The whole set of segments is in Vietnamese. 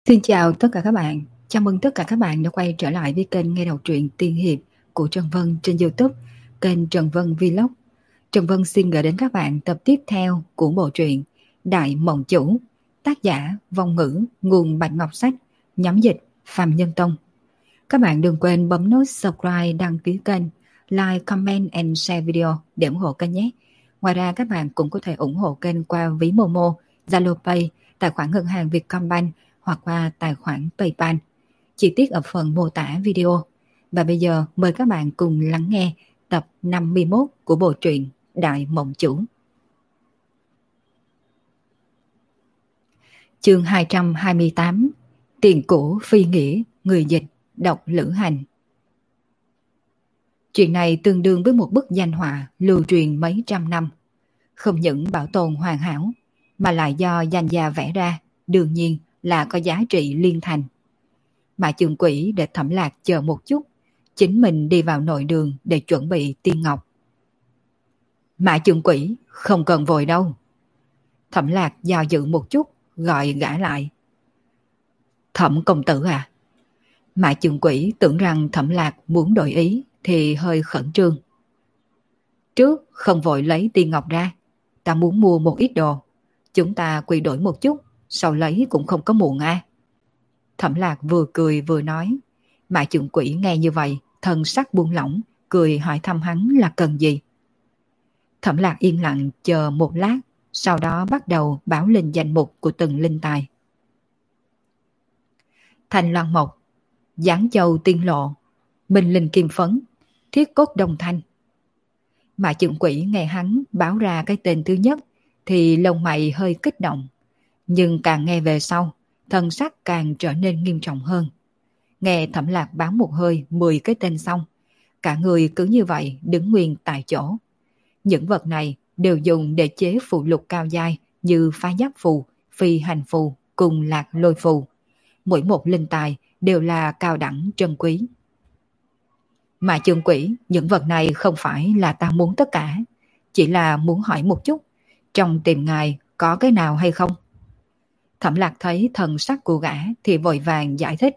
Xin chào tất cả các bạn. Chào mừng tất cả các bạn đã quay trở lại với kênh nghe đọc truyện tiên hiệp của Trần Vân trên YouTube, kênh Trần Vân Vlog. Trần Vân xin gửi đến các bạn tập tiếp theo của bộ truyện Đại Mộng Chủ, tác giả Vong Ngữ, nguồn Bạch Ngọc Sách, nhóm dịch Phạm Nhân Tông. Các bạn đừng quên bấm nút subscribe, đăng ký kênh, like, comment and share video để ủng hộ kênh nhé. Ngoài ra các bạn cũng có thể ủng hộ kênh qua ví Momo, Zalo Pay, tài khoản ngân hàng Vietcombank hoặc qua tài khoản PayPal. Chi tiết ở phần mô tả video. Và bây giờ mời các bạn cùng lắng nghe tập 51 của bộ truyện Đại Mộng Chủ. Chương 228. Tiền cũ phi nghĩa, người dịch đọc Lữ Hành. Chuyện này tương đương với một bức danh họa lưu truyền mấy trăm năm. Không những bảo tồn hoàn hảo, mà lại do danh gia vẽ ra, đương nhiên là có giá trị liên thành. Mã Trường Quỷ để Thẩm Lạc chờ một chút, chính mình đi vào nội đường để chuẩn bị tiên ngọc. Mã Trường Quỷ, không cần vội đâu. Thẩm Lạc do dự một chút, gọi gã lại. Thẩm công tử à? Mã Trường Quỷ tưởng rằng Thẩm Lạc muốn đổi ý thì hơi khẩn trương. Trước không vội lấy tiên ngọc ra, ta muốn mua một ít đồ. Chúng ta quy đổi một chút, sau lấy cũng không có muộn à. Thẩm Lạc vừa cười vừa nói. Mã Trường Quỷ nghe như vậy, thân sắc buông lỏng, cười hỏi thăm hắn là cần gì. Thẩm Lạc yên lặng chờ một lát, sau đó bắt đầu báo lên danh mục của từng linh tài. Thanh Loan Mộc, Giáng Châu Tiên Lộ, Minh Linh Kim Phấn, Thiết Cốt Đồng Thanh. Mã Trường Quỷ nghe hắn báo ra cái tên thứ nhất thì lông mày hơi kích động, nhưng càng nghe về sau, thân sắc càng trở nên nghiêm trọng hơn. Nghe Thẩm Lạc báo một hơi 10 cái tên xong, cả người cứ như vậy đứng nguyên tại chỗ. Những vật này đều dùng để chế phụ lục cao giai như phá giáp phù, phi hành phù cùng lạc lôi phù. Mỗi một linh tài đều là cao đẳng trân quý. Mà Trường Quỷ, những vật này không phải là ta muốn tất cả, chỉ là muốn hỏi một chút, trong tìm ngài có cái nào hay không? Thẩm Lạc thấy thần sắc của gã thì vội vàng giải thích.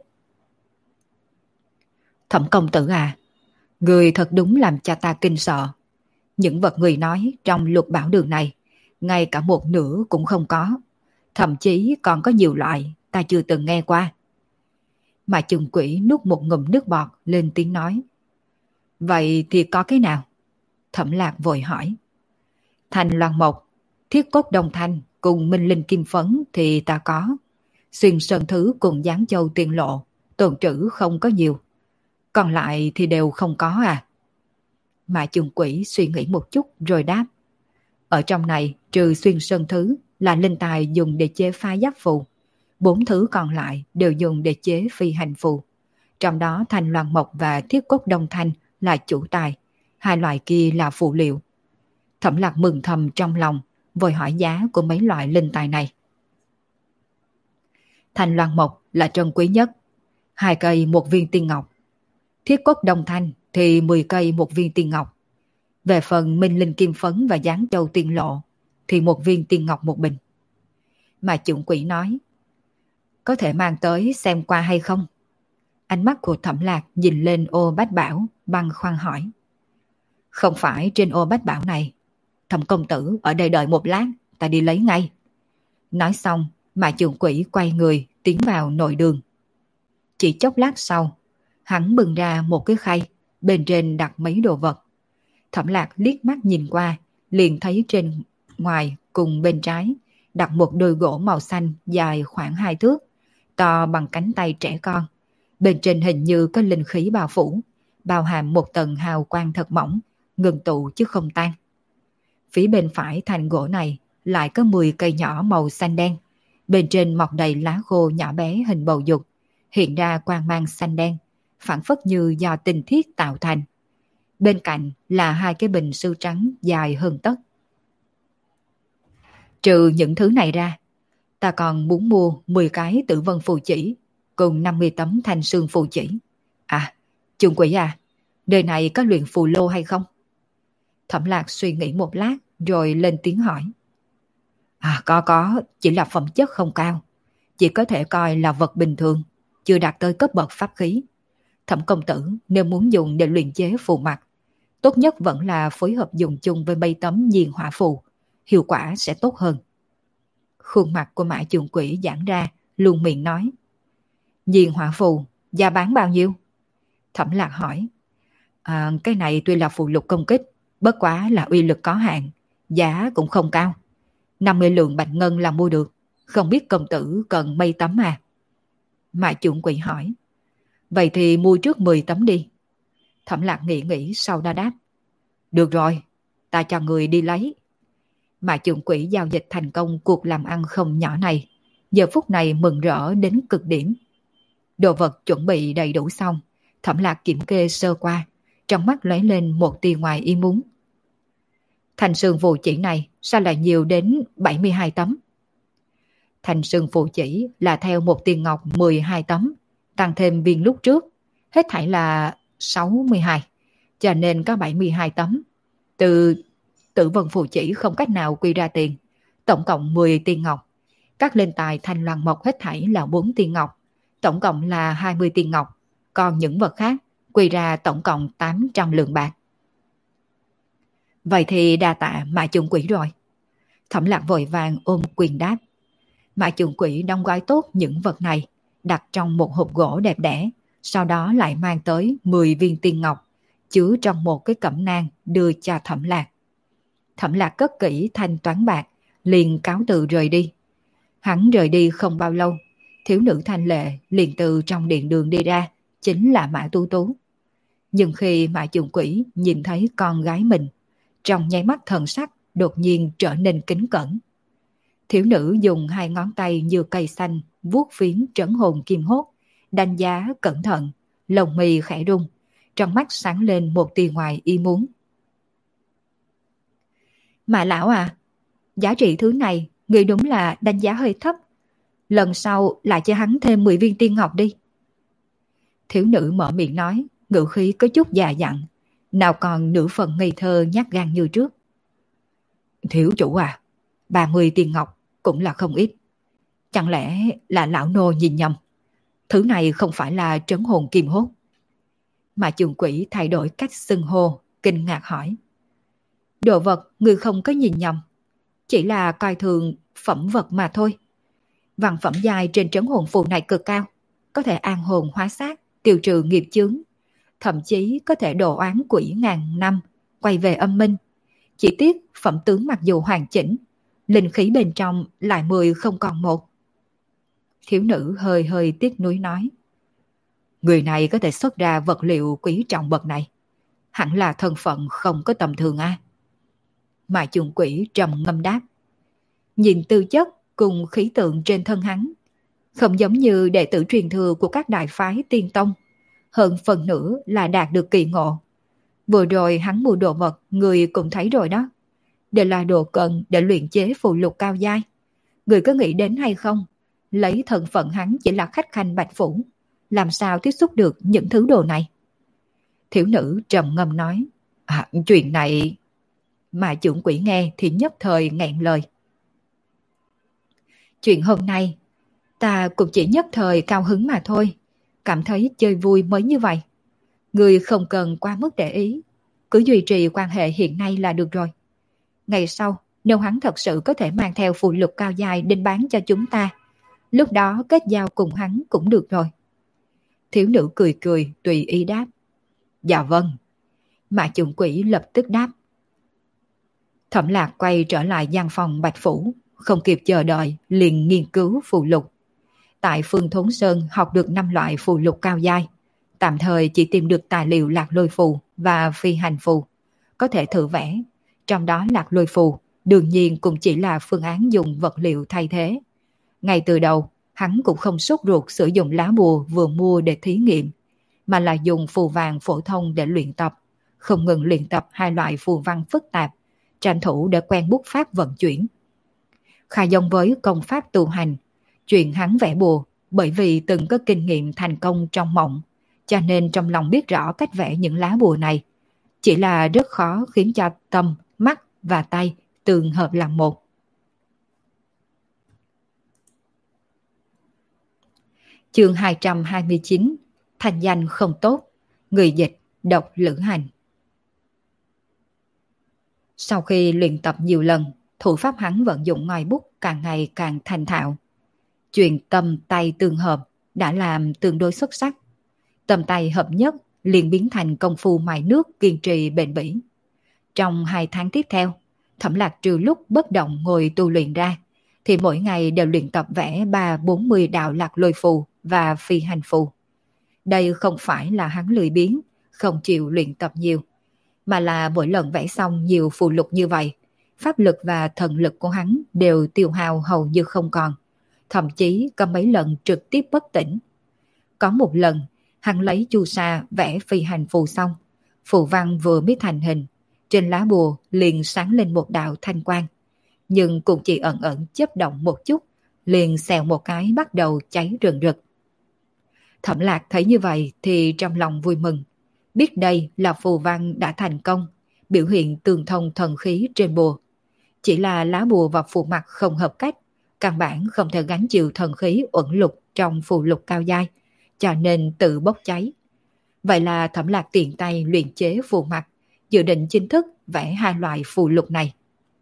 Thẩm công tử à, người thật đúng làm cho ta kinh sợ. Những vật người nói trong lục bảo đường này, ngay cả một nửa cũng không có. Thậm chí còn có nhiều loại ta chưa từng nghe qua. Mà Trường Quỷ nuốt một ngụm nước bọt lên tiếng nói. Vậy thì có cái nào? Thẩm Lạc vội hỏi. Thanh Loan Mộc, Thiết Cốt Đồng Thanh cùng Minh Linh Kim Phấn thì ta có. Xuyên Sơn Thứ cùng Giáng Châu Tiên Lộ, tồn trữ không có nhiều. Còn lại thì đều không có à? Mã Trường Quỷ suy nghĩ một chút rồi đáp. Ở trong này trừ Xuyên Sơn Thứ là linh tài dùng để chế phá giáp phù. 4 thứ còn lại đều dùng để chế phi hành phù. Trong đó Thanh Loan Mộc và Thiết Cốt Đồng Thanh là chủ tài. Hai loại kia là phụ liệu. Thẩm Lạc mừng thầm trong lòng, vội hỏi giá của mấy loại linh tài này. Thanh Loan Mộc là trân quý nhất, 2 cây 1 viên tiên ngọc. Thiết Cốt Đồng Thanh thì 10 cây 1 viên tiên ngọc. Về phần Minh Linh Kim Phấn và Giáng Châu Tiên Lộ thì 1 viên tiên ngọc 1 bình. Mà Chuẩn Quỷ nói, có thể mang tới xem qua hay không? Ánh mắt của Thẩm Lạc nhìn lên ô bách bảo, băn khoăn hỏi. Không phải trên ô bách bảo này. Thẩm công tử ở đây đợi một lát, ta đi lấy ngay. Nói xong, Mã Trường Quỷ quay người tiến vào nội đường. Chỉ chốc lát sau, hắn bưng ra một cái khay, bên trên đặt mấy đồ vật. Thẩm Lạc liếc mắt nhìn qua, liền thấy trên ngoài cùng bên trái đặt một đôi gỗ màu xanh dài khoảng 2 thước, to bằng cánh tay trẻ con. Bên trên hình như có linh khí bao phủ, bao hàm một tầng hào quang thật mỏng, ngừng tụ chứ không tan. Phía bên phải thành gỗ này lại có 10 cây nhỏ màu xanh đen, bên trên mọc đầy lá khô nhỏ bé hình bầu dục, hiện ra quang mang xanh đen, phản phất như do tinh thiết tạo thành. Bên cạnh là 2 cái bình sứ trắng dài hơn tấc. Trừ những thứ này ra, ta còn muốn mua 10 cái tử vân phù chỉ cùng 50 tấm thanh xương phù chỉ. À, Trường Quỷ à, nơi này có luyện phù lô hay không? Thẩm Lạc suy nghĩ một lát rồi lên tiếng hỏi. À có, chỉ là phẩm chất không cao. chỉ có thể coi là vật bình thường, chưa đạt tới cấp bậc pháp khí. Thẩm công tử nếu muốn dùng để luyện chế phù mặt, tốt nhất vẫn là phối hợp dùng chung với mây tấm diên hỏa phù, hiệu quả sẽ tốt hơn. Khuôn mặt của Mã Trường Quỷ giãn ra, luôn miệng nói. Diên hỏa phù, giá bán bao nhiêu? Thẩm Lạc hỏi. Cái này tuy là phù lục công kích, bất quá là uy lực có hạn, giá cũng không cao. 50 lượng bạch ngân là mua được, không biết công tử cần mây tấm à? Mã Trường Quỷ hỏi. Vậy thì mua trước 10 tấm đi. Thẩm Lạc nghĩ nghĩ sau đó đáp. Được rồi, ta cho người đi lấy. Mã Trường Quỷ giao dịch thành công cuộc làm ăn không nhỏ này, giờ phút này mừng rỡ đến cực điểm. Đồ vật chuẩn bị đầy đủ xong, Thẩm Lạc kiểm kê sơ qua, trong mắt lóe lên một tia ngoài ý muốn. Thành sương phù chỉ này sao lại nhiều đến 72 tấm? Thành sương phù chỉ là theo một tiền ngọc 12 tấm, tăng thêm viên lúc trước, hết thảy là 62, cho nên có 72 tấm. Từ Tử vân phù chỉ không cách nào quy ra tiền, tổng cộng 10 tiền ngọc. Các lên tài thanh loan mộc hết thảy là 4 tiền ngọc, tổng cộng là 20 tiền ngọc, còn những vật khác quy ra tổng cộng 800 lượng bạc. Vậy thì đa tạ Mã Trường Quỷ rồi. Thẩm Lạc vội vàng ôm quyền đáp. Mã Trường Quỷ đóng gói tốt những vật này, đặt trong một hộp gỗ đẹp đẽ, sau đó lại mang tới 10 viên tiền ngọc, chứa trong một cái cẩm nang đưa cho Thẩm Lạc. Thẩm Lạc cất kỹ thanh toán bạc, liền cáo từ rời đi. Hắn rời đi không bao lâu, thiếu nữ thanh lệ liền từ trong điện đường đi ra, chính là Mã Tú Tú. Nhưng khi Mã Trường Quỷ nhìn thấy con gái mình, trong nháy mắt thần sắc đột nhiên trở nên kính cẩn. Thiếu nữ dùng 2 ngón tay như cây xanh vuốt phiến trấn hồn kim hốt, đánh giá cẩn thận, lồng mì khẽ rung, trong mắt sáng lên một tia ngoài ý muốn. Mã lão à, giá trị thứ này người đúng là đánh giá hơi thấp. Lần sau lại cho hắn thêm 10 viên tiên ngọc đi. Thiếu nữ mở miệng nói, ngữ khí có chút già dặn, nào còn nửa phần ngây thơ nhát gan như trước. Thiếu chủ à, 30 tiền ngọc cũng là không ít. Chẳng lẽ là lão nô nhìn nhầm? Thứ này không phải là trấn hồn kim hốt. Mà Trường Quỷ thay đổi cách xưng hô, kinh ngạc hỏi. Đồ vật người không có nhìn nhầm, chỉ là coi thường phẩm vật mà thôi. Văn phẩm giai trên trấn hồn phù này cực cao, có thể an hồn hóa xác, tiêu trừ nghiệp chướng, thậm chí có thể đồ oán quỷ ngàn năm, quay về âm minh. Chỉ tiếc phẩm tướng mặc dù hoàn chỉnh, linh khí bên trong lại 10 không còn một. Thiếu nữ hơi hơi tiếc nuối nói. Người này có thể xuất ra vật liệu quý trọng bậc này, hẳn là thân phận không có tầm thường a. Mà Trường Quỷ trầm ngâm đáp. Nhìn tư chất cùng khí tượng trên thân hắn, không giống như đệ tử truyền thừa của các đại phái tiên tông, hơn phần nữa là đạt được kỳ ngộ. Vừa rồi hắn mua đồ vật người cũng thấy rồi đó, đều là đồ cần để luyện chế phù lục cao giai. Người có nghĩ đến hay không, lấy thân phận hắn chỉ là khách khanh Bạch Phủ, làm sao tiếp xúc được những thứ đồ này? Thiếu nữ trầm ngâm nói. Chuyện này... Mà Trưởng Quỷ nghe thì nhất thời nghẹn lời. Chuyện hôm nay ta cũng chỉ nhất thời cao hứng mà thôi, cảm thấy chơi vui mới như vậy. Người không cần quá mức để ý, cứ duy trì quan hệ hiện nay là được rồi. Ngày sau, nếu hắn thật sự có thể mang theo phù lục cao dài đến bán cho chúng ta, lúc đó kết giao cùng hắn cũng được rồi. Thiếu nữ cười cười tùy ý đáp. Dạ vâng. Mà Trưởng Quỷ lập tức đáp. Thẩm Lạc quay trở lại gian phòng Bạch Phủ, không kịp chờ đợi liền nghiên cứu phù lục. Tại Phương Thốn Sơn học được 5 loại phù lục cao giai, tạm thời chỉ tìm được tài liệu lạc lôi phù và phi hành phù, có thể thử vẽ. Trong đó lạc lôi phù đương nhiên cũng chỉ là phương án dùng vật liệu thay thế. Ngay từ đầu, hắn cũng không sốt ruột sử dụng lá bùa vừa mua để thí nghiệm, mà là dùng phù vàng phổ thông để luyện tập, không ngừng luyện tập 2 loại phù văn phức tạp, tranh thủ để quen bút pháp vận chuyển. Khá giống với công pháp tu hành, chuyện hắn vẽ bùa bởi vì từng có kinh nghiệm thành công trong mộng, cho nên trong lòng biết rõ cách vẽ những lá bùa này. Chỉ là rất khó khiến cho tâm, mắt và tay tương hợp làm một. Chương 229, thành danh không tốt, người dịch độc lữ hành. Sau khi luyện tập nhiều lần, thủ pháp hắn vận dụng ngòi bút càng ngày càng thành thạo. Chuyện tâm tay tương hợp đã làm tương đối xuất sắc. Tâm tay hợp nhất liền biến thành công phu mài nước kiên trì bền bỉ. Trong 2 tháng tiếp theo, Thẩm Lạc trừ lúc bất động ngồi tu luyện ra, thì mỗi ngày đều luyện tập vẽ 3-40 đạo lạc lôi phù và phi hành phù. Đây không phải là hắn lười biếng, không chịu luyện tập nhiều, mà là mỗi lần vẽ xong nhiều phù lục như vậy, pháp lực và thần lực của hắn đều tiêu hao hầu như không còn, thậm chí có mấy lần trực tiếp bất tỉnh. Có một lần, hắn lấy chu sa vẽ phi hành phù xong, phù văn vừa mới thành hình, trên lá bùa liền sáng lên một đạo thanh quang, nhưng cũng chỉ ẩn ẩn chớp động một chút, liền xèo một cái bắt đầu cháy rừng rực. Thẩm Lạc thấy như vậy thì trong lòng vui mừng, biết đây là phù văn đã thành công, biểu hiện tương thông thần khí trên bùa. Chỉ là lá bùa và phù mặt không hợp cách, căn bản không thể gánh chịu thần khí uẩn lục trong phù lục cao giai, cho nên tự bốc cháy. Vậy là Thẩm Lạc tiện tay luyện chế phù mặt, dự định chính thức vẽ 2 loại phù lục này.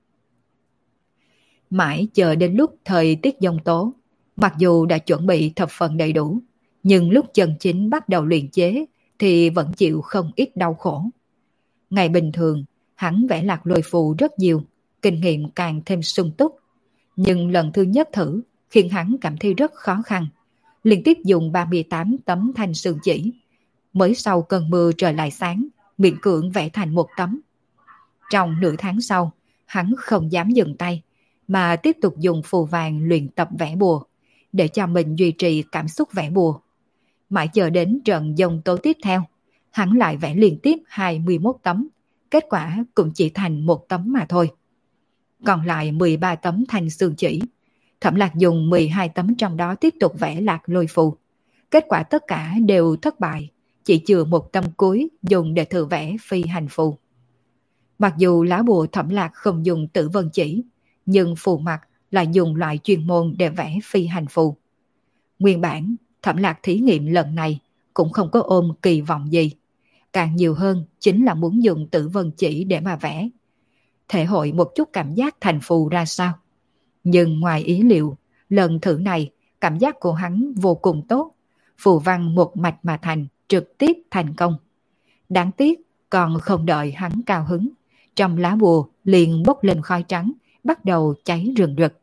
Mãi chờ đến lúc thời tiết giông tố, mặc dù đã chuẩn bị thập phần đầy đủ, nhưng lúc chân chính bắt đầu luyện chế thì vẫn chịu không ít đau khổ. Ngày bình thường, hắn vẽ lạc lôi phù rất nhiều, kinh nghiệm càng thêm sung túc. Nhưng lần thứ nhất thử khiến hắn cảm thấy rất khó khăn. Liên tiếp dùng 38 tấm thanh sương chỉ. Mới sau cơn mưa trời lại sáng, miễn cưỡng vẽ thành 1 tấm. Trong nửa tháng sau, hắn không dám dừng tay, mà tiếp tục dùng phù vàng luyện tập vẽ bùa, để cho mình duy trì cảm xúc vẽ bùa. Mãi chờ đến trận giông tố tiếp theo, hắn lại vẽ liên tiếp 21 tấm, kết quả cũng chỉ thành 1 tấm mà thôi. Còn lại 13 tấm thanh sương chỉ, Thẩm Lạc dùng 12 tấm trong đó tiếp tục vẽ lạc lôi phù. Kết quả tất cả đều thất bại, chỉ chừa 1 tấm cuối dùng để thử vẽ phi hành phù. Mặc dù lá bùa Thẩm Lạc không dùng tử vân chỉ, nhưng phù mặt lại dùng loại chuyên môn để vẽ phi hành phù. Nguyên bản, Thẩm Lạc thí nghiệm lần này cũng không có ôm kỳ vọng gì. Càng nhiều hơn chính là muốn dùng tử vân chỉ để mà vẽ. Thể hội một chút cảm giác thành phù ra sao. Nhưng ngoài ý liệu, lần thử này, cảm giác của hắn vô cùng tốt. Phù văn một mạch mà thành, trực tiếp thành công. Đáng tiếc, còn không đợi hắn cao hứng. Trong lá bùa liền bốc lên khói trắng, bắt đầu cháy rừng rực.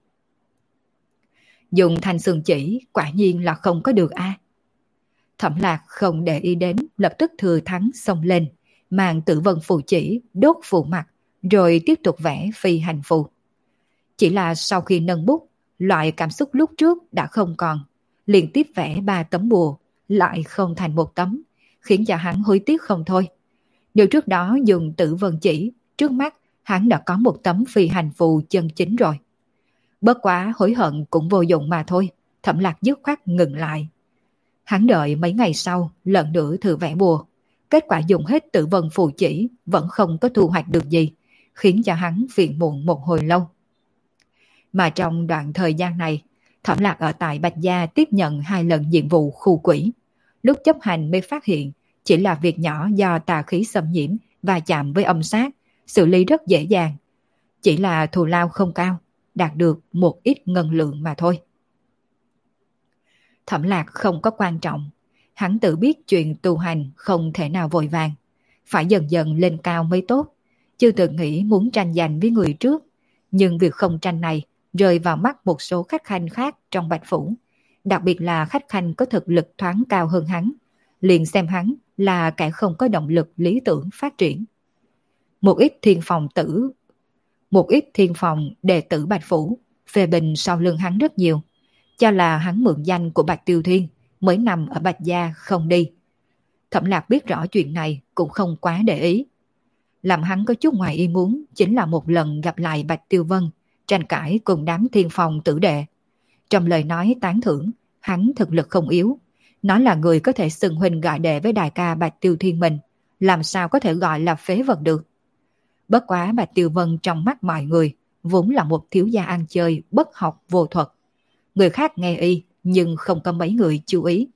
Dùng thanh sương chỉ quả nhiên là không có được a. Thẩm Lạc không để ý đến, lập tức thừa thắng xông lên, mang tử vân phù chỉ đốt phù mặt, rồi tiếp tục vẽ phi hành phù. Chỉ là sau khi nâng bút, loại cảm xúc lúc trước đã không còn, liên tiếp vẽ 3 tấm bùa, lại không thành 1 tấm, khiến cho hắn hối tiếc không thôi. Nếu trước đó dùng tử vân chỉ, trước mắt hắn đã có 1 tấm phi hành phù chân chính rồi. Bất quá hối hận cũng vô dụng mà thôi, Thẩm Lạc dứt khoát ngừng lại. Hắn đợi mấy ngày sau, lần nữa thử vẽ bùa. Kết quả dùng hết tử vân phù chỉ, vẫn không có thu hoạch được gì, khiến cho hắn phiền muộn một hồi lâu. Mà trong đoạn thời gian này, Thẩm Lạc ở tại Bạch Gia tiếp nhận 2 lần nhiệm vụ khu quỷ. Lúc chấp hành mới phát hiện, chỉ là việc nhỏ do tà khí xâm nhiễm và chạm với âm sát, xử lý rất dễ dàng. Chỉ là thù lao không cao, đạt được một ít ngân lượng mà thôi. Thẩm Lạc không có quan trọng, hắn tự biết chuyện tu hành không thể nào vội vàng, phải dần dần lên cao mới tốt, chưa từng nghĩ muốn tranh giành với người trước, nhưng việc không tranh này rơi vào mắt một số khách khanh khác trong Bạch Phủ, đặc biệt là khách khanh có thực lực thoáng cao hơn hắn, liền xem hắn là kẻ không có động lực lý tưởng phát triển. Một ít thiên phòng đệ tử Bạch Phủ phê bình sau lưng hắn rất nhiều, cho là hắn mượn danh của Bạch Tiêu Thiên mới nằm ở Bạch Gia không đi. Thẩm Lạc biết rõ chuyện này cũng không quá để ý. Làm hắn có chút ngoài ý muốn chính là một lần gặp lại Bạch Tiêu Vân, tranh cãi cùng đám thiên phòng tử đệ. Trong lời nói tán thưởng, hắn thực lực không yếu. Nó là người có thể xưng huynh gọi đệ với đại ca Bạch Tiêu Thiên mình, làm sao có thể gọi là phế vật được. Bất quá Bạch Tiêu Vân trong mắt mọi người vốn là một thiếu gia ăn chơi, bất học vô thuật. Người khác nghe y nhưng không có mấy người chú ý.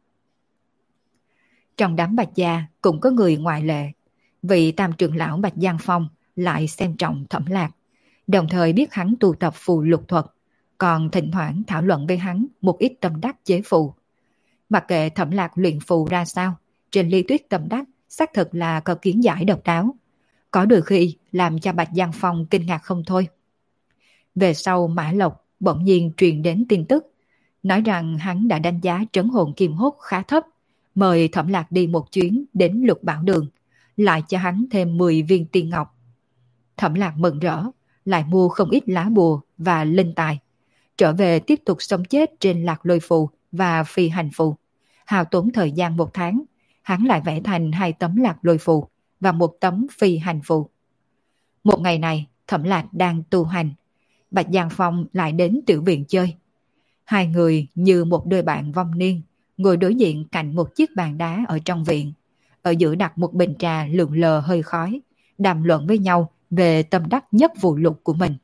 Trong đám Bạch gia cũng có người ngoại lệ. Vị tam trưởng lão Bạch Giang Phong lại xem trọng Thẩm Lạc, đồng thời biết hắn tu tập phù lục thuật, còn thỉnh thoảng thảo luận với hắn một ít tâm đắc chế phù. Mặc kệ Thẩm Lạc luyện phù ra sao, trên lý thuyết tâm đắc xác thực là có kiến giải độc đáo, có đôi khi làm cho Bạch Giang Phong kinh ngạc không thôi. Về sau Mã Lộc bỗng nhiên truyền đến tin tức, nói rằng hắn đã đánh giá trấn hồn kim hốt khá thấp, mời Thẩm Lạc đi một chuyến đến Lục Bảo Đường, lại cho hắn thêm 10 viên tiên ngọc. Thẩm Lạc mừng rỡ, lại mua không ít lá bùa và linh tài, trở về tiếp tục sống chết trên Lạc Lôi phù và phi hành phù. Hao tốn thời gian 1 tháng, hắn lại vẽ thành 2 tấm Lạc Lôi phù và 1 tấm phi hành phù. Một ngày này, Thẩm Lạc đang tu hành, Bạch Giang Phong lại đến tiểu viện chơi. Hai người như một đôi bạn vong niên, ngồi đối diện cạnh một chiếc bàn đá ở trong viện. Ở giữa đặt một bình trà lượn lờ hơi khói, đàm luận với nhau về tâm đắc nhất vụ lục của mình.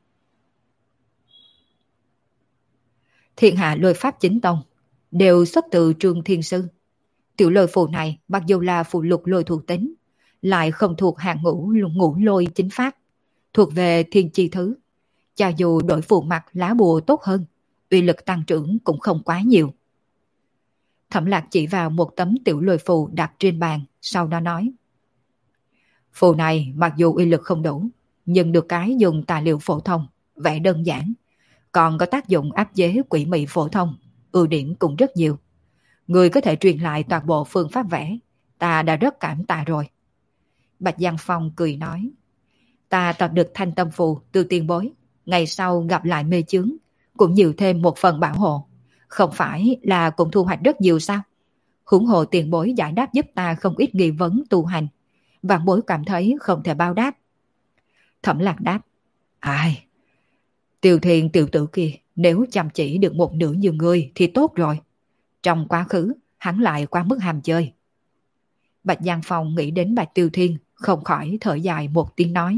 Thiên hạ lôi pháp chính tông đều xuất từ Trương Thiên Sư. Tiểu lôi phù này mặc dù là phù lục lôi thuộc tính, lại không thuộc hạng ngũ lôi chính pháp, thuộc về thiên chi thứ. Cho dù đổi phù mặt lá bùa tốt hơn, uy lực tăng trưởng cũng không quá nhiều. Thẩm Lạc chỉ vào một tấm tiểu lôi phù đặt trên bàn, sau đó nói: phù này mặc dù uy lực không đủ, nhưng được cái dùng tài liệu phổ thông, vẽ đơn giản, còn có tác dụng áp chế quỷ mị phổ thông, ưu điểm cũng rất nhiều. Người có thể truyền lại toàn bộ phương pháp vẽ, ta đã rất cảm tạ rồi. Bạch Giang Phong cười nói: ta tập được thanh tâm phù từ tiền bối, ngày sau gặp lại mê chướng, cũng nhiều thêm một phần bảo hộ, không phải là cũng thu hoạch rất nhiều sao? Huống hồ tiền bối giải đáp giúp ta không ít nghi vấn tu hành, vạn bối cảm thấy không thể báo đáp. Thẩm Lạc đáp: ai, Tiêu Thiên tiểu tử kia nếu chăm chỉ được một nửa như ngươi thì tốt rồi. Trong quá khứ hắn lại quá mức ham chơi. Bạch Giang Phong nghĩ đến Bạch Tiêu Thiên, không khỏi thở dài một tiếng nói: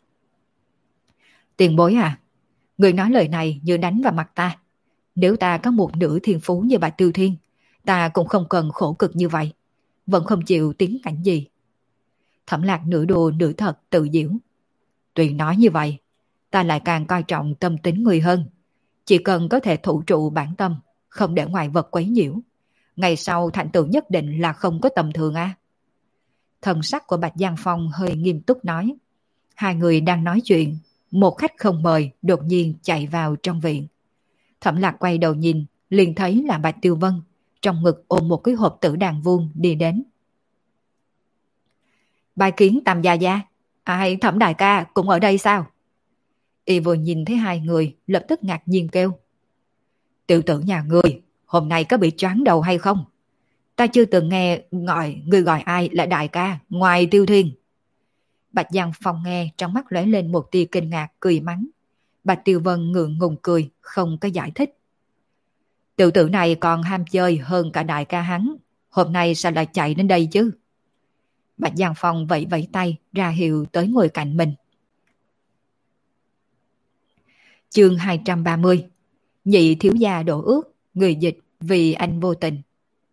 tiền bối à, người nói lời này như đánh vào mặt ta. Nếu ta có một nửa thiên phú như Bạch Tiêu Thiên, ta cũng không cần khổ cực như vậy, vẫn không chịu tiến cảnh gì. Thẩm Lạc nửa đùa nửa thật tự giễu: tuy nói như vậy, ta lại càng coi trọng tâm tính người hơn. Chỉ cần có thể thủ trụ bản tâm, không để ngoại vật quấy nhiễu, ngày sau thành tựu nhất định là không có tầm thường a. Thần sắc của Bạch Giang Phong hơi nghiêm túc nói. Hai người đang nói chuyện, một khách không mời đột nhiên chạy vào trong viện. Thẩm Lạc quay đầu nhìn, liền thấy là Bạch Tiêu Vân, trong ngực ôm một cái hộp tử đàn vuông đi đến. Bài kiến Tam gia gia, ai Thẩm đại ca cũng ở đây sao? Y vừa nhìn thấy hai người lập tức ngạc nhiên kêu: tiểu tử nhà ngươi hôm nay có bị choáng đầu hay không? Ta chưa từng nghe người gọi ai là đại ca ngoài Tiêu Thiên. Bạch Giang Phong nghe trong mắt lóe lên một tia kinh ngạc, cười mắng. Bạch Tiêu Vân ngượng ngùng cười, không có giải thích. Tiểu tử này còn ham chơi hơn cả đại ca hắn, hôm nay sao lại chạy đến đây chứ? Bạch Giang Phong vẫy vẫy tay ra hiệu tới ngồi cạnh mình. Chương 230. Nhị thiếu gia đổ ước, người dịch vì anh vô tình.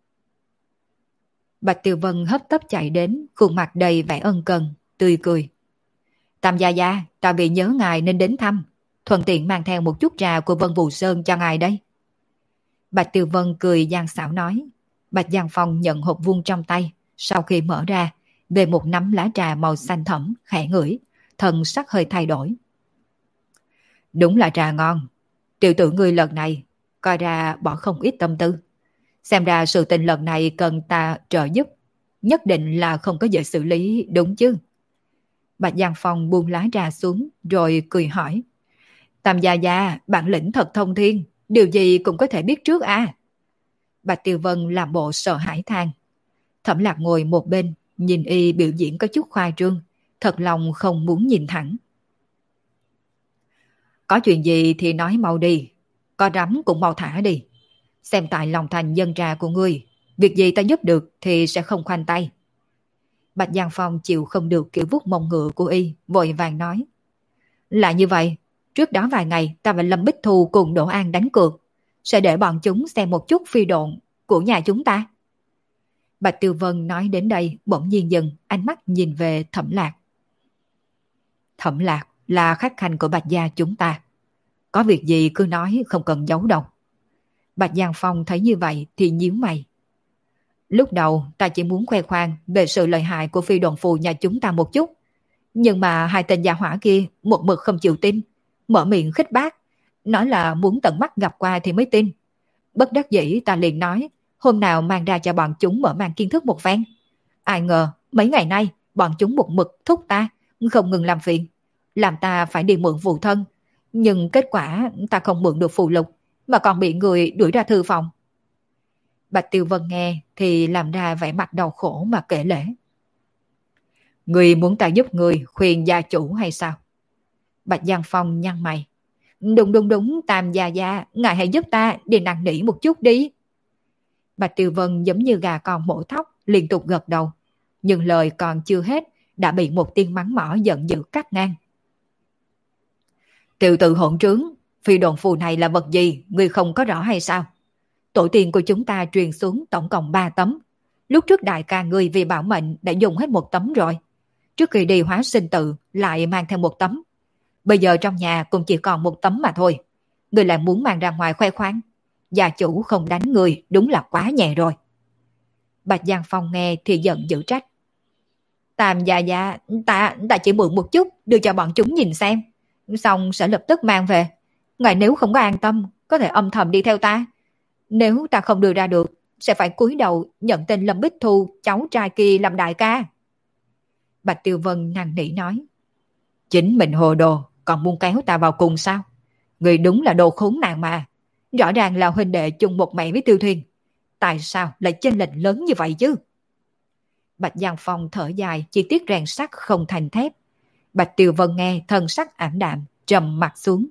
Bạch Tiêu Vân hấp tấp chạy đến, khuôn mặt đầy vẻ ân cần, tươi cười. Tam gia gia, ta vì nhớ ngài nên đến thăm, thuận tiện mang theo một chút trà của Vân Vũ Sơn cho ngài đây. Bạch Tiêu Vân cười gian xảo nói. Bạch Giang Phong nhận hộp vuông trong tay, sau khi mở ra, về một nắm lá trà màu xanh thẫm, khẽ ngửi, thần sắc hơi thay đổi. Đúng là trà ngon, tiểu tử ngươi lần này coi ra bỏ không ít tâm tư. Xem ra sự tình lần này cần ta trợ giúp, nhất định là không có dễ xử lý đúng chứ? Bạch Giang Phong buông lá trà xuống rồi cười hỏi. Tam gia gia, bản lĩnh thật thông thiên, điều gì cũng có thể biết trước à? Bạch Tiêu Vân làm bộ sợ hãi than. Thẩm Lạc ngồi một bên, nhìn y biểu diễn có chút khoa trương, thật lòng không muốn nhìn thẳng. Có chuyện gì thì nói mau đi, có rắm cũng mau thả đi. Xem tại lòng thành dân trà của ngươi, việc gì ta giúp được thì sẽ không khoanh tay. Bạch Giang Phong chịu không được kiểu vuốt mông ngựa của y, vội vàng nói. Là như vậy, trước đó vài ngày ta và Lâm Bích Thu cùng Đỗ An đánh cược. sẽ để bọn chúng xem một chút phi độn của nhà chúng ta. Bạch Tiêu Vân nói đến đây bỗng nhiên dừng, ánh mắt nhìn về Thẩm Lạc. Thẩm Lạc là khách khanh của Bạch gia chúng ta. Có việc gì cứ nói, không cần giấu đâu. Bạch Giang Phong thấy như vậy thì nhíu mày. Lúc đầu ta chỉ muốn khoe khoang về sự lợi hại của phi độn phù nhà chúng ta một chút. Nhưng mà hai tên gia hỏa kia một mực không chịu tin, mở miệng khích bác, nói là muốn tận mắt gặp qua thì mới tin. Bất đắc dĩ ta liền nói, hôm nào mang ra cho bọn chúng mở mang kiến thức một phen. Ai ngờ mấy ngày nay bọn chúng một mực thúc ta, không ngừng làm phiền, làm ta phải đi mượn phù thân. Nhưng kết quả ta không mượn được phù lục, mà còn bị người đuổi ra thư phòng. Bạch Tiêu Vân nghe thì làm ra vẻ mặt đau khổ mà kể lể. Người muốn ta giúp người khuyên gia chủ hay sao? Bạch Giang Phong nhăn mày. Đúng, Tam gia gia, ngài hãy giúp ta đi năn nỉ một chút đi. Bạch Tiêu Vân giống như gà con mổ thóc, liên tục gật đầu. Nhưng lời còn chưa hết, đã bị một tiếng mắng mỏ giận dữ cắt ngang. Tiểu tử hỗn trướng, phi độn phù này là vật gì, ngươi không có rõ hay sao? Tổ tiên của chúng ta truyền xuống tổng cộng 3 tấm. Lúc trước đại ca ngươi vì bảo mệnh đã dùng hết một tấm rồi. Trước khi đi hóa sinh tự lại mang theo một tấm. Bây giờ trong nhà cũng chỉ còn một tấm mà thôi. Ngươi lại muốn mang ra ngoài khoe khoang. Gia chủ không đánh người đúng là quá nhẹ rồi. Bạch Giang Phong nghe thì giận dữ trách. Tam gia, ta chỉ mượn một chút đưa cho bọn chúng nhìn xem. Xong sẽ lập tức mang về. Ngài nếu không có an tâm, có thể âm thầm đi theo ta. Nếu ta không đưa ra được, sẽ phải cúi đầu nhận tên Lâm Bích Thu, cháu trai kia làm đại ca. Bạch Tiêu Vân năn nỉ nói. Chính mình hồ đồ, còn muốn kéo ta vào cùng sao? Người đúng là đồ khốn nạn mà. Rõ ràng là huynh đệ chung một mẹ với Tiêu Thuyền. Tại sao lại chênh lệch lớn như vậy chứ? Bạch Giang Phong thở dài, chỉ tiếc rèn sắt không thành thép. Bạch Tiêu Vân nghe thân sắc ảm đạm, trầm mặt xuống.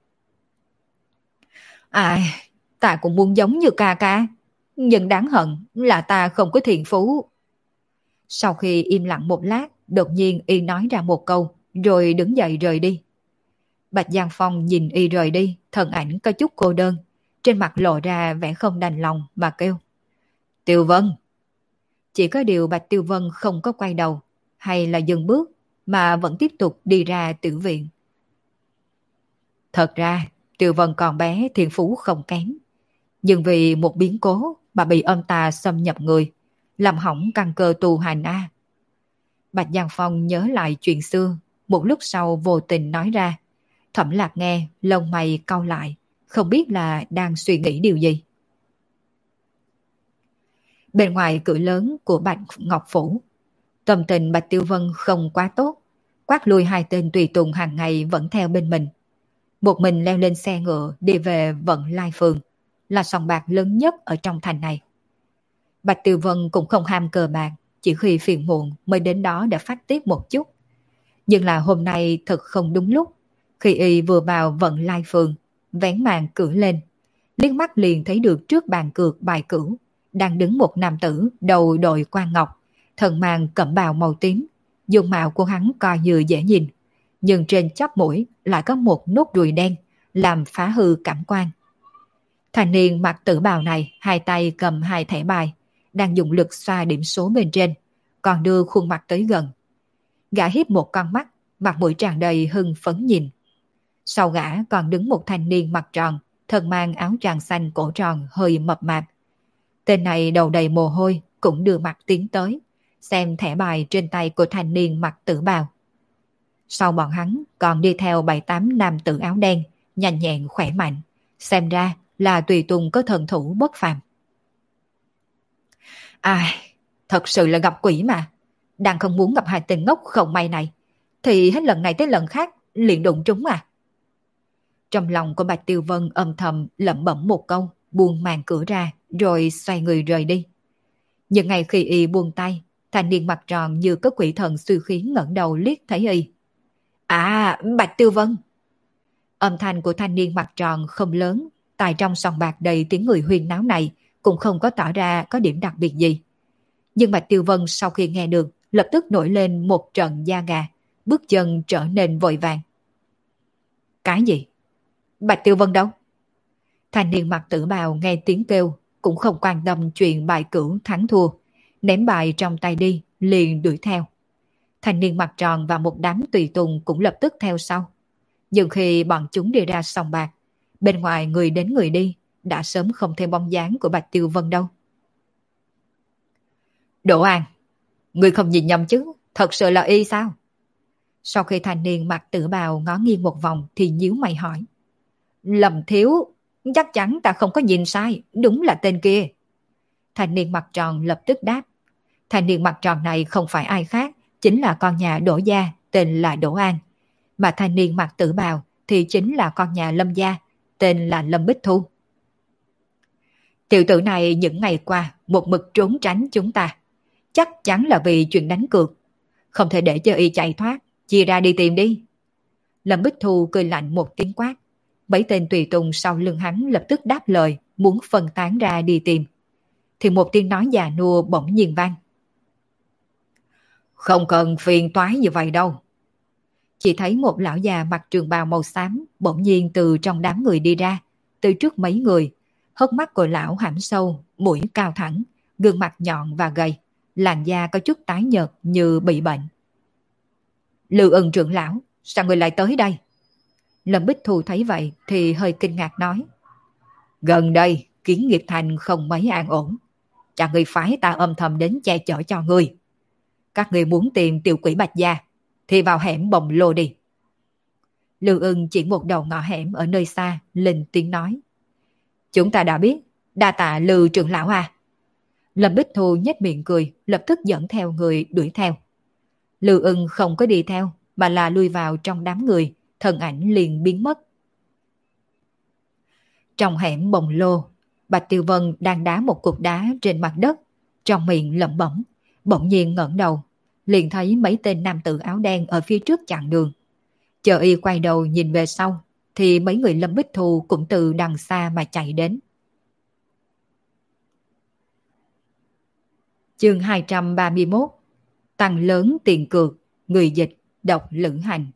Ai, ta cũng muốn giống như ca ca, nhưng đáng hận là ta không có thiện phú. Sau khi im lặng một lát, đột nhiên y nói ra một câu, rồi đứng dậy rời đi. Bạch Giang Phong nhìn y rời đi, thần ảnh có chút cô đơn, trên mặt lộ ra vẻ không đành lòng mà kêu. Tiêu Vân! Chỉ có điều Bạch Tiêu Vân không có quay đầu, hay là dừng bước, mà vẫn tiếp tục đi ra tiểu viện. Thật ra, Tiêu Vân còn bé thiên phú không kém. Nhưng vì một biến cố mà bị âm tà xâm nhập người, làm hỏng căn cơ tu hành a. Bạch Giang Phong nhớ lại chuyện xưa, một lúc sau vô tình nói ra. Thẩm Lạc nghe, lông mày cau lại, không biết là đang suy nghĩ điều gì. Bên ngoài cửa lớn của Bạch Ngọc Phủ, tâm tình Bạch Tiêu Vân không quá tốt, quát lui hai tên tùy tùng hàng ngày vẫn theo bên mình. Một mình leo lên xe ngựa đi về Vận Lai Phường, là sòng bạc lớn nhất ở trong thành này. Bạch Tiêu Vân cũng không ham cờ bạc, chỉ khi phiền muộn mới đến đó để phát tiết một chút. Nhưng là hôm nay thật không đúng lúc, khi y vừa vào Vận Lai Phường, vén màn cửa lên, liếc mắt liền thấy được trước bàn cược bài cửu, đang đứng một nam tử đầu đội quan ngọc, thân mang cẩm bào màu tím, dung mạo của hắn coi như dễ nhìn, nhưng trên chóp mũi lại có một nốt ruồi đen, làm phá hư cảm quan. Thanh niên mặc tử bào này, hai tay cầm hai thẻ bài, đang dùng lực xoa điểm số bên trên, còn đưa khuôn mặt tới gần. Gã hiếp một con mắt, mặt mũi tràn đầy hưng phấn nhìn. Sau gã còn đứng một thanh niên mặt tròn, thân mang áo choàng xanh cổ tròn hơi mập mạp. Tên này đầu đầy mồ hôi, cũng đưa mặt tiến tới, xem thẻ bài trên tay của thanh niên mặc tử bào. Sau bọn hắn còn đi theo 7-8 nam tử áo đen, nhanh nhẹn khỏe mạnh, xem ra là tùy tùng có thần thủ bất phàm. Ai, thật sự là gặp quỷ mà. Đang không muốn gặp hai tên ngốc không may này, thì hết lần này tới lần khác liền đụng trúng à. Trong lòng của Bạch Tiêu Vân âm thầm lẩm bẩm một câu, buông màn cửa ra, rồi xoay người rời đi. Nhưng ngay khi y buông tay, thanh niên mặt tròn như có quỷ thần suy khí ngẩng đầu liếc thấy y. À, Bạch Tiêu Vân! Âm thanh của thanh niên mặt tròn không lớn, tại trong sòng bạc đầy tiếng người huyên náo này cũng không có tỏ ra có điểm đặc biệt gì. Nhưng Bạch Tiêu Vân sau khi nghe được, lập tức nổi lên một trận da gà, bước chân trở nên vội vàng. Cái gì? Bạch Tiêu Vân đâu? Thanh niên mặc tử bào nghe tiếng kêu, cũng không quan tâm chuyện bài cửu thắng thua, ném bài trong tay đi, liền đuổi theo. Thanh niên mặt tròn và một đám tùy tùng cũng lập tức theo sau. Nhưng khi bọn chúng đi ra sòng bạc, bên ngoài người đến người đi, đã sớm không thêm bóng dáng của Bạch Tiêu Vân đâu. Đỗ An, người không nhìn nhầm chứ, thật sự là y sao? Sau khi thanh niên mặc tử bào ngó nghiêng một vòng thì nhíu mày hỏi. Lâm Thiếu, chắc chắn ta không có nhìn sai, đúng là tên kia. Thanh niên mặt tròn lập tức đáp. Thanh niên mặt tròn này không phải ai khác, chính là con nhà Đỗ gia, tên là Đỗ An. Mà thanh niên mặc tử bào thì chính là con nhà Lâm gia, tên là Lâm Bích Thu. Tiểu tử này những ngày qua một mực trốn tránh chúng ta, chắc chắn là vì chuyện đánh cược. Không thể để cho y chạy thoát, chia ra đi tìm đi. Lâm Bích Thu cười lạnh một tiếng quát. Mấy tên tùy tùng sau lưng hắn lập tức đáp lời, muốn phân tán ra đi tìm. Thì một tiếng nói già nua bỗng nhiên vang. Không cần phiền toái như vậy đâu. Chỉ thấy một lão già mặc trường bào màu xám bỗng nhiên từ trong đám người đi ra, từ trước mấy người. Hốc mắt của lão hãm sâu, mũi cao thẳng, gương mặt nhọn và gầy, làn da có chút tái nhợt như bị bệnh. Lưu Ân trưởng lão, sao người lại tới đây? Lâm Bích Thu thấy vậy thì hơi kinh ngạc nói. Gần đây, Kiến Nghiệp Thành không mấy an ổn. Cha người phái ta âm thầm đến che chở cho người. Các người muốn tìm tiểu quỷ Bạch Gia, thì vào hẻm Bồng Lô đi. Lưu Ân chỉ một đầu ngõ hẻm ở nơi xa, lên tiếng nói. Chúng ta đã biết, đa tạ Lưu trưởng lão à. Lâm Bích Thu nhếch miệng cười, lập tức dẫn theo người đuổi theo. Lưu Ân không có đi theo, mà là lui vào trong đám người, thân ảnh liền biến mất. Trong hẻm Bồng Lô, Bạch Tiêu Vân đang đá một cục đá trên mặt đất, trong miệng lẩm bẩm, bỗng nhiên ngẩng đầu, liền thấy mấy tên nam tử áo đen ở phía trước chặn đường. Chờ y quay đầu nhìn về sau, thì mấy người Lâm Bích Thu cũng từ đằng xa mà chạy đến. Chương 231. Tăng lớn tiền cược, người dịch, độc lữ hành.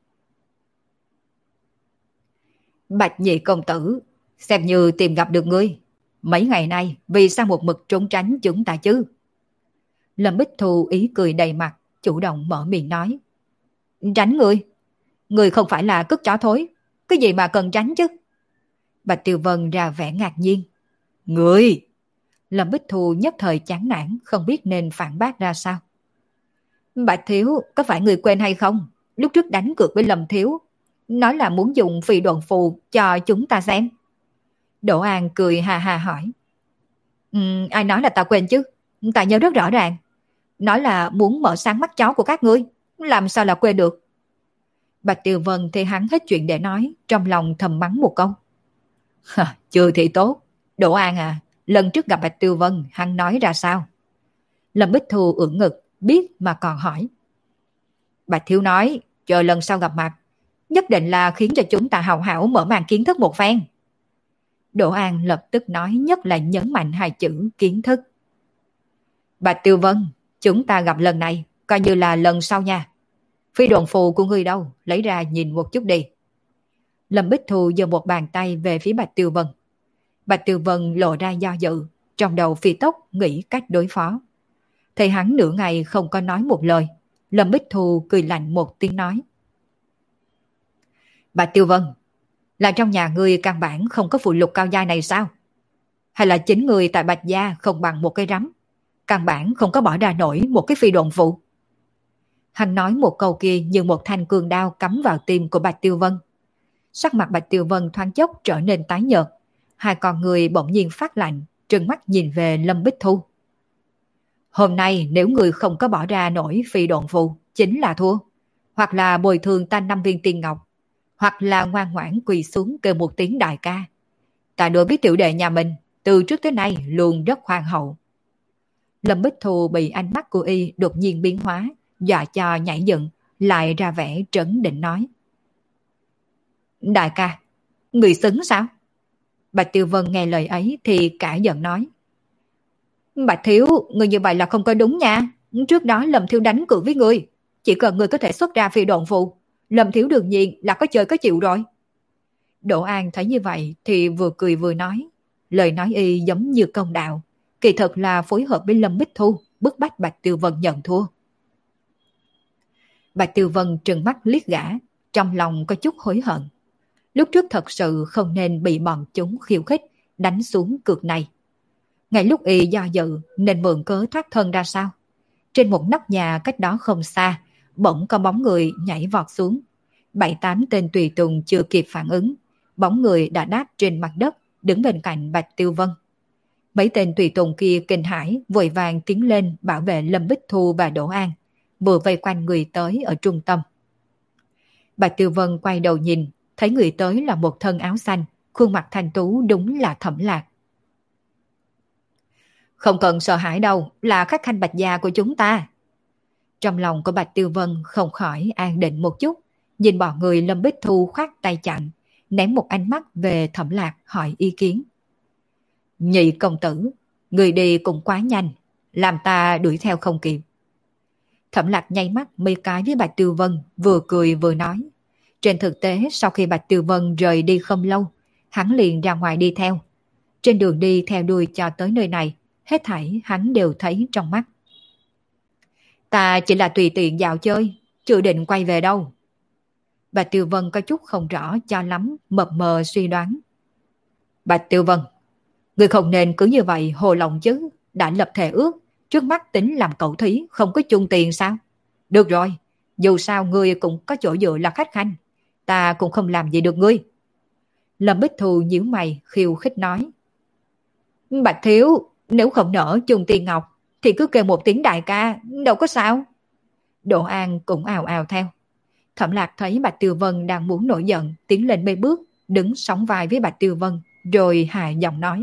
Bạch nhị công tử, xem như tìm gặp được ngươi. Mấy ngày nay, vì sao một mực trốn tránh chúng ta chứ? Lâm Bích Thu ý cười đầy mặt, chủ động mở miệng nói. Tránh ngươi? Ngươi không phải là cất chó thối, cái gì mà cần tránh chứ? Bạch Tiêu Vân ra vẻ ngạc nhiên. Ngươi! Lâm Bích Thu nhất thời chán nản, không biết nên phản bác ra sao. Bạch Thiếu, có phải người quên hay không? Lúc trước đánh cược với Lâm Thiếu, nói là muốn dùng phi độn phù cho chúng ta xem. Đỗ An cười hà hà hỏi. Ai nói là ta quên chứ? Ta nhớ rất rõ ràng. Nói là muốn mở sáng mắt chó của các ngươi, làm sao là quên được? Bạch Tiêu Vân thì hắn hết chuyện để nói, trong lòng thầm mắng một câu. Chưa thì tốt. Đỗ An à, lần trước gặp Bạch Tiêu Vân, hắn nói ra sao? Lâm Bích Thu ưỡn ngực, biết mà còn hỏi. Bạch Thiếu nói, chờ lần sau gặp mặt, nhất định là khiến cho chúng ta hào hảo mở màn kiến thức một phen. Đỗ An lập tức nói, nhất là nhấn mạnh hai chữ kiến thức. Bạch Tiêu Vân, chúng ta gặp lần này, coi như là lần sau nha. Phi độn phù của ngươi đâu, lấy ra nhìn một chút đi. Lâm Bích Thu giơ một bàn tay về phía Bạch Tiêu Vân. Bạch Tiêu Vân lộ ra do dự, trong đầu phi tốc nghĩ cách đối phó. Thấy hắn nửa ngày không có nói một lời, Lâm Bích Thu cười lạnh một tiếng nói. Bạch Tiêu Vân, là trong nhà ngươi căn bản không có phụ lục cao giai này sao? Hay là chính ngươi tại Bạch Gia không bằng một cái rắm, căn bản không có bỏ ra nổi một cái phi độn phù? Hắn nói một câu kia như một thanh cương đao cắm vào tim của Bạch Tiêu Vân. Sắc mặt Bạch Tiêu Vân thoáng chốc trở nên tái nhợt, hai con người bỗng nhiên phát lạnh, trừng mắt nhìn về Lâm Bích Thu. Hôm nay nếu người không có bỏ ra nổi phi độn phù, chính là thua. Hoặc là bồi thường ta 5 viên tiền ngọc, hoặc là ngoan ngoãn quỳ xuống kêu một tiếng đại ca. Ta đối với tiểu đệ nhà mình, từ trước tới nay luôn rất khoan hậu. Lâm Bích Thu bị ánh mắt của y đột nhiên biến hóa, dọa cho nhảy dựng, lại ra vẻ trấn định nói. Đại ca, người xứng sao? Bạch Tiêu Vân nghe lời ấy thì cả giận nói. Bạch Thiếu, người như vậy là không có đúng nha. Trước đó Lâm Thiếu đánh cược với người, chỉ cần người có thể xuất ra phi độn phù, Lâm Thiếu đương nhiên là có chơi có chịu rồi. Đỗ An thấy như vậy thì vừa cười vừa nói. Lời nói y giống như công đạo. Kỳ thực là phối hợp với Lâm Bích Thu, bức bách Bạch Tiêu Vân nhận thua. Bạch Tiêu Vân trừng mắt liếc gã, trong lòng có chút hối hận. Lúc trước thật sự không nên bị bọn chúng khiêu khích, đánh xuống cược này. Ngay lúc y do dự nên mượn cớ thoát thân ra sao. Trên một nóc nhà cách đó không xa, bỗng có bóng người nhảy vọt xuống. 7-8 tên tùy tùng chưa kịp phản ứng, bóng người đã đáp trên mặt đất, đứng bên cạnh Bạch Tiêu Vân. Mấy tên tùy tùng kia kinh hãi, vội vàng tiến lên bảo vệ Lâm Bích Thu và Đỗ An, vừa vây quanh người tới ở trung tâm. Bạch Tiêu Vân quay đầu nhìn, thấy người tới là một thân áo xanh, khuôn mặt thanh tú đúng là Thẩm Lạc. Không cần sợ hãi đâu, là khách khanh Bạch gia của chúng ta. Trong lòng của Bạch Tiêu Vân không khỏi an định một chút, nhìn bọn người Lâm Bích Thu khoát tay chặn, ném một ánh mắt về Thẩm Lạc hỏi ý kiến. Nhị công tử, người đi cũng quá nhanh, làm ta đuổi theo không kịp. Thẩm Lạc nháy mắt mấy cái với Bạch Tiêu Vân, vừa cười vừa nói. Trên thực tế sau khi Bạch Tiêu Vân rời đi không lâu, hắn liền ra ngoài đi theo. Trên đường đi theo đuôi cho tới nơi này, hết thảy hắn đều thấy trong mắt. Ta chỉ là tùy tiện dạo chơi, chưa định quay về đâu. Bạch Tiêu Vân có chút không rõ cho lắm, mập mờ suy đoán. Bạch Tiêu Vân, người không nên cứ như vậy hồ lòng chứ, đã lập thề ước, trước mắt tính làm cậu thí, không có chung tiền sao? Được rồi, dù sao ngươi cũng có chỗ dựa là khách khanh, ta cũng không làm gì được ngươi. Lâm Bích Thu nhíu mày khiêu khích nói. Bạch Thiếu, nếu không nỡ chung tiền ngọc, thì cứ kêu một tiếng đại ca, đâu có sao. Đỗ An cũng ào ào theo. Thẩm Lạc thấy Bạch Tiêu Vân đang muốn nổi giận, tiến lên mấy bước, đứng sóng vai với Bạch Tiêu Vân, rồi hạ giọng nói.